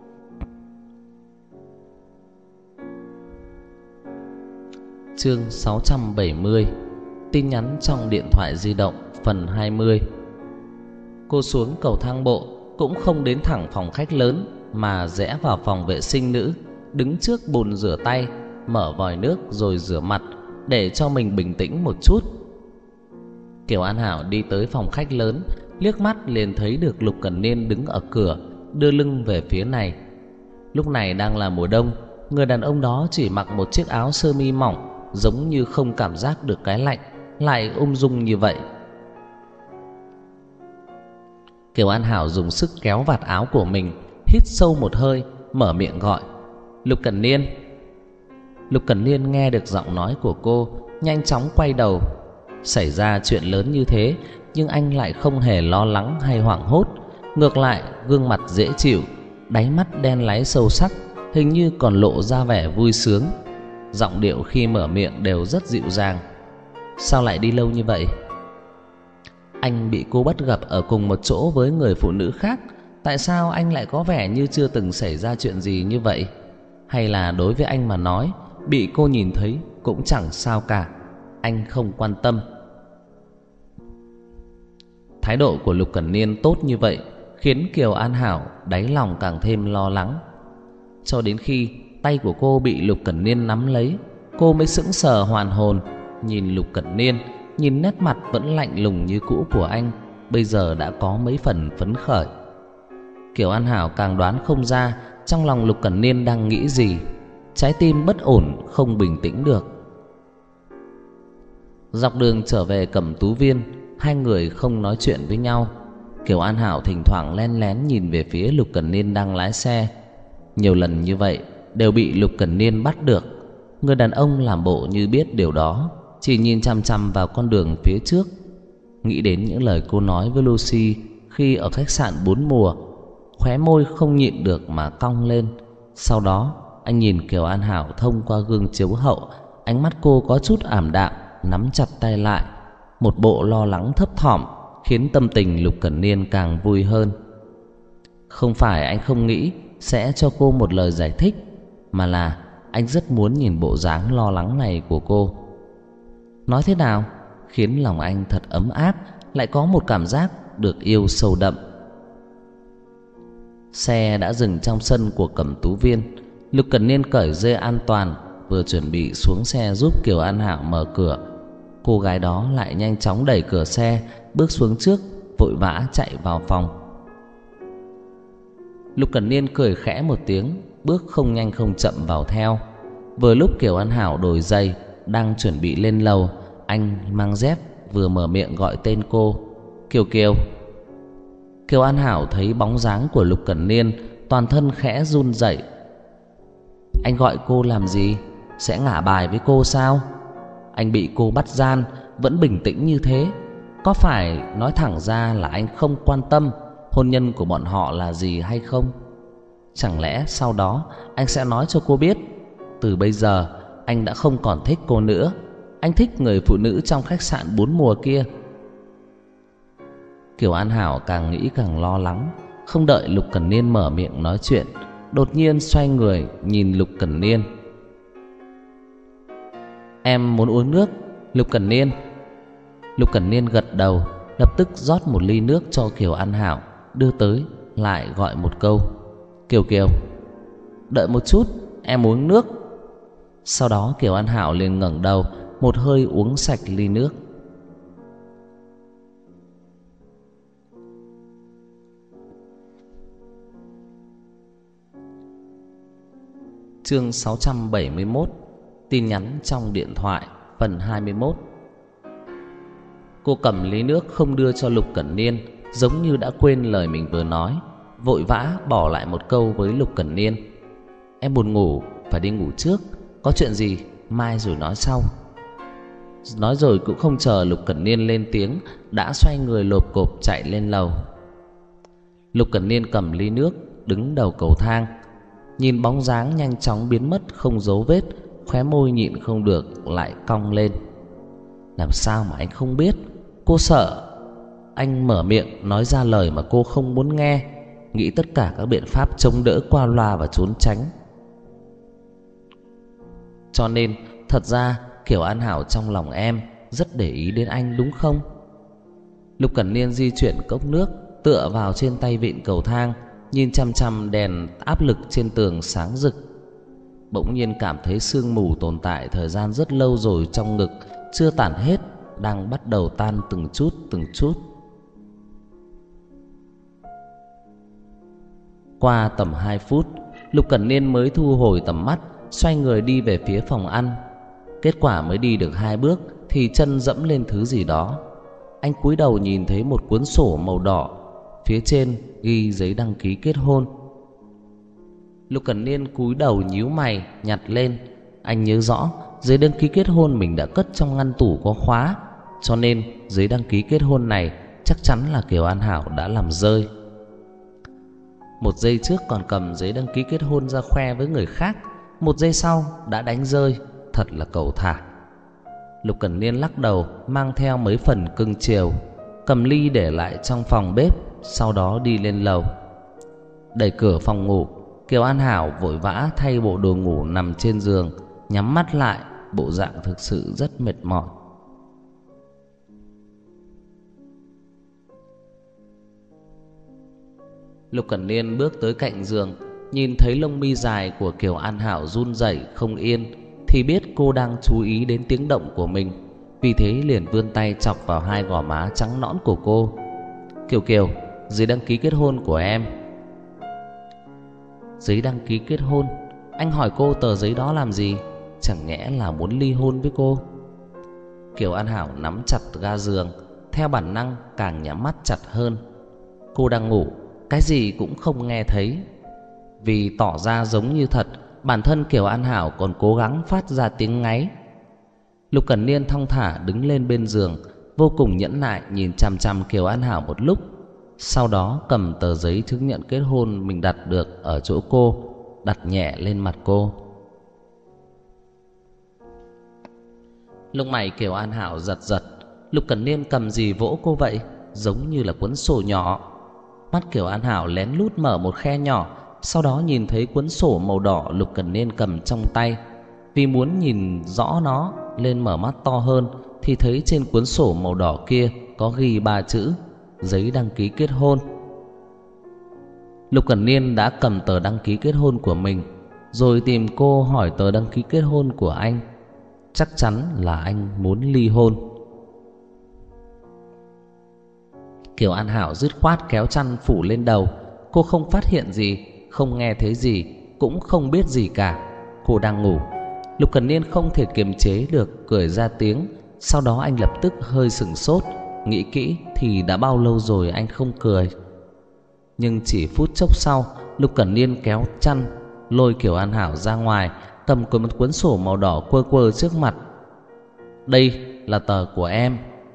Chương 670. Tin nhắn trong điện thoại di động phần 20. Cô xuống cầu thang bộ cũng không đến thẳng phòng khách lớn, mà rẽ vào phòng vệ sinh nữ, đứng trước bồn rửa tay, mở vòi nước rồi rửa mặt để cho mình bình tĩnh một chút. Kiều An Hảo đi tới phòng khách lớn, liếc mắt liền thấy được Lục Cẩn Niên đứng ở cửa, đưa lưng về phía này. Lúc này đang là mùa đông, người đàn ông đó chỉ mặc một chiếc áo sơ mi mỏng, giống như không cảm giác được cái lạnh, lại ung dung như vậy. Kiều An Hảo dùng sức kéo vạt áo của mình, hít sâu một hơi, mở miệng gọi Lục Cẩn Niên. Lục Cẩn Niên nghe được giọng nói của cô, nhanh chóng quay đầu. Xảy ra chuyện lớn như thế, nhưng anh lại không hề lo lắng hay hoảng hốt, ngược lại gương mặt dễ chịu, đáy mắt đen láy sâu sắc, hình như còn lộ ra vẻ vui sướng. Giọng điệu khi mở miệng đều rất dịu dàng. Sao lại đi lâu như vậy? Anh bị cô bắt gặp ở cùng một chỗ với người phụ nữ khác. Tại sao anh lại có vẻ như chưa từng xảy ra chuyện gì như vậy? Hay là đối với anh mà nói, bị cô nhìn thấy cũng chẳng sao cả, anh không quan tâm. Thái độ của Lục Cẩn Niên tốt như vậy khiến Kiều An Hảo đáy lòng càng thêm lo lắng. Cho đến khi tay của cô bị Lục Cẩn Niên nắm lấy, cô mới sững sờ hoàn hồn, nhìn Lục Cẩn Niên, nhìn nét mặt vẫn lạnh lùng như cũ của anh, bây giờ đã có mấy phần phấn khởi. Kiều An Hảo càng đoán không ra trong lòng Lục Cẩn Niên đang nghĩ gì, trái tim bất ổn không bình tĩnh được. Dọc đường trở về Cẩm Tú Viên, hai người không nói chuyện với nhau. Kiều An Hảo thỉnh thoảng len lén nhìn về phía Lục Cẩn Niên đang lái xe. Nhiều lần như vậy đều bị Lục Cẩn Niên bắt được. Người đàn ông làm bộ như biết điều đó, chỉ nhìn chằm chằm vào con đường phía trước. Nghĩ đến những lời cô nói với Lucy khi ở khách sạn 4 mùa, khóe môi không nhịn được mà cong lên. Sau đó anh nhìn Kiều An Hảo thông qua gương chiếu hậu, ánh mắt cô có chút ảm đạm, nắm chặt tay lại, một bộ lo lắng thấp thỏm, khiến tâm tình Lục Cẩn Niên càng vui hơn. Không phải anh không nghĩ sẽ cho cô một lời giải thích, mà là anh rất muốn nhìn bộ dáng lo lắng này của cô. Nói thế nào khiến lòng anh thật ấm áp, lại có một cảm giác được yêu sâu đậm. Xe đã dừng trong sân của Cẩm Tú Viên. Lục Cẩn Niên cởi dây an toàn, vừa chuẩn bị xuống xe giúp Kiều An Hảo mở cửa, cô gái đó lại nhanh chóng đẩy cửa xe, bước xuống trước, vội vã chạy vào phòng. Lục Cẩn Niên cười khẽ một tiếng, bước không nhanh không chậm vào theo. Vừa lúc Kiều An Hảo đổi giày, đang chuẩn bị lên lầu, anh mang dép vừa mở miệng gọi tên cô. Kiều Kiều. Kiều An Hảo thấy bóng dáng của Lục Cẩn Niên, toàn thân khẽ run rẩy. Anh gọi cô làm gì? Sẽ ngả bài với cô sao? Anh bị cô bắt gian vẫn bình tĩnh như thế, có phải nói thẳng ra là anh không quan tâm hôn nhân của bọn họ là gì hay không? Chẳng lẽ sau đó anh sẽ nói cho cô biết, từ bây giờ anh đã không còn thích cô nữa, anh thích người phụ nữ trong khách sạn 4 mùa kia? Kiều An Hảo càng nghĩ càng lo lắng, không đợi Lục Cẩn Niên mở miệng nói chuyện, đột nhiên xoay người nhìn Lục Cẩn Niên. Em muốn uống nước, Lục Cẩn Niên. Lục Cẩn Niên gật đầu, lập tức rót một ly nước cho Kiều An Hảo, đưa tới, lại gọi một câu. Kiều Kiều, đợi một chút, em uống nước. Sau đó Kiều An Hảo liền ngẩng đầu, một hơi uống sạch ly nước. Chương 671, tin nhắn trong điện thoại, phần 21. Cô cầm ly nước không đưa cho Lục Cẩn Niên, giống như đã quên lời mình vừa nói, vội vã bỏ lại một câu với Lục Cẩn Niên. Em buồn ngủ, phải đi ngủ trước, có chuyện gì mai rồi nói sau. Nói rồi cũng không chờ Lục Cẩn Niên lên tiếng, đã xoay người lộp cộp chạy lên lầu. Lục Cẩn Niên cầm ly nước, đứng đầu cầu thang, nhìn bóng dáng nhanh chóng biến mất không dấu vết, khóe môi nhịn không được lại cong lên. Làm sao mà anh không biết? Cô sợ anh mở miệng nói ra lời mà cô không muốn nghe, nghĩ tất cả các biện pháp chống đỡ qua loa và trốn tránh. Cho nên thật ra Kiều An Hảo trong lòng em rất để ý đến anh đúng không? Lục Cẩn Niên di chuyển cốc nước, tựa vào trên tay vịn cầu thang, nhìn chằm chằm đèn áp lực trên tường sáng rực. Bỗng nhiên cảm thấy sương mù tồn tại thời gian rất lâu rồi trong ngực, chưa tản hết, đang bắt đầu tan từng chút từng chút. Qua tầm 2 phút, Lục Cẩn Niên mới thu hồi tầm mắt, xoay người đi về phía phòng ăn. Kết quả mới đi được 2 bước thì chân dẫm lên thứ gì đó. Anh cúi đầu nhìn thấy một cuốn sổ màu đỏ, phía trên ghi giấy đăng ký kết hôn. Lục Cẩn Niên cúi đầu nhíu mày nhặt lên. Anh nhớ rõ giấy đăng ký kết hôn mình đã cất trong ngăn tủ có khóa, cho nên giấy đăng ký kết hôn này chắc chắn là Kiều An Hảo đã làm rơi. Một giây trước còn cầm giấy đăng ký kết hôn ra khoe với người khác, một giây sau đã đánh rơi, thật là cẩu thả. Lục Cẩn Niên lắc đầu, mang theo mấy phần cưng chiều, cầm ly để lại trong phòng bếp, sau đó đi lên lầu. Đẩy cửa phòng ngủ, Kiều An Hảo vội vã thay bộ đồ ngủ nằm trên giường, nhắm mắt lại, bộ dạng thực sự rất mệt mỏi. Lục Cẩn Niên bước tới cạnh giường, nhìn thấy lông mi dài của Kiều An Hảo run rẩy không yên, thì biết cô đang chú ý đến tiếng động của mình. Vì thế liền vươn tay chọc vào hai gò má trắng nõn của cô. Kiều Kiều, giấy đăng ký kết hôn của em. Giấy đăng ký kết hôn? Anh hỏi cô tờ giấy đó làm gì? Chẳng nhẽ là muốn ly hôn với cô? Kiều An Hảo nắm chặt ga giường, theo bản năng càng nhắm mắt chặt hơn. Cô đang ngủ, cái gì cũng không nghe thấy. Vì tỏ ra giống như thật, bản thân Kiều An Hảo còn cố gắng phát ra tiếng ngáy. Lục Cẩn Niên thong thả đứng lên bên giường, vô cùng nhẫn nại nhìn chằm chằm Kiều An Hảo một lúc, sau đó cầm tờ giấy chứng nhận kết hôn mình đặt được ở chỗ cô, đặt nhẹ lên mặt cô. Lông mày Kiều An Hảo giật giật. Lục Cẩn Niên cầm gì vỗ cô vậy? Giống như là cuốn sổ nhỏ. Mắt Kiều An Hảo lén lút mở một khe nhỏ, sau đó nhìn thấy cuốn sổ màu đỏ Lục Cẩn Niên cầm trong tay. Vì muốn nhìn rõ nó, lên mở mắt to hơn, thì thấy trên cuốn sổ màu đỏ kia có ghi 3 chữ: giấy đăng ký kết hôn. Lục Cẩn Niên đã cầm tờ đăng ký kết hôn của mình, rồi tìm cô hỏi tờ đăng ký kết hôn của anh. Chắc chắn là anh muốn ly hôn. Kiều An Hảo dứt khoát kéo chăn phủ lên đầu. Cô không phát hiện gì, không nghe thấy gì, cũng không biết gì cả. Cô đang ngủ. Lục Cẩn Niên không thể kiềm chế được cười ra tiếng. Sau đó anh lập tức hơi sửng sốt, nghĩ kỹ thì đã bao lâu rồi anh không cười. Nhưng chỉ phút chốc sau, Lục Cẩn Niên kéo chăn, lôi Kiều An Hảo ra ngoài, cầm một cuốn sổ màu đỏ quơ quơ trước mặt. Đây là tờ của em.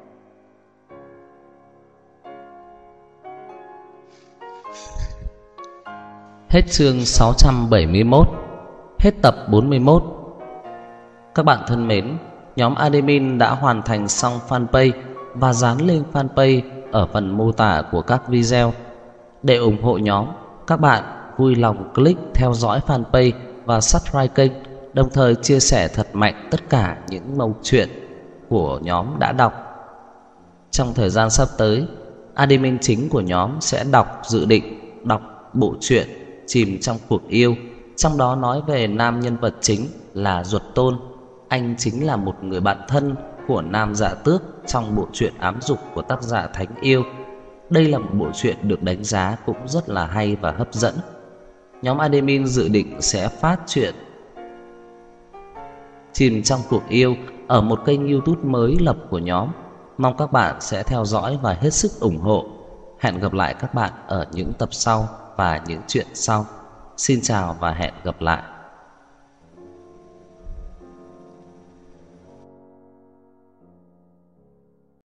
Hết chương 671. Hết tập 41. Các bạn thân mến, nhóm admin đã hoàn thành xong fanpage và dán lên fanpage ở phần mô tả của các video. Để ủng hộ nhóm, các bạn vui lòng click theo dõi fanpage và subscribe kênh, đồng thời chia sẻ thật mạnh tất cả những mẩu chuyện của nhóm đã đọc. Trong thời gian sắp tới, admin chính của nhóm sẽ dự định đọc bộ truyện Chìm trong cuộc yêu, trong đó nói về nam nhân vật chính là Duật Tôn. Anh chính là một người bạn thân của Nam Dạ Tước trong bộ truyện ám dục của tác giả Thánh Yêu. Đây là một bộ truyện được đánh giá cũng rất là hay và hấp dẫn. Nhóm admin dự định sẽ phát truyện Chìm trong cuộc yêu ở một kênh YouTube mới lập của nhóm. Mong các bạn sẽ theo dõi và hết sức ủng hộ. Hẹn gặp lại các bạn ở những tập sau và những chuyện sau. Xin chào và hẹn gặp lại.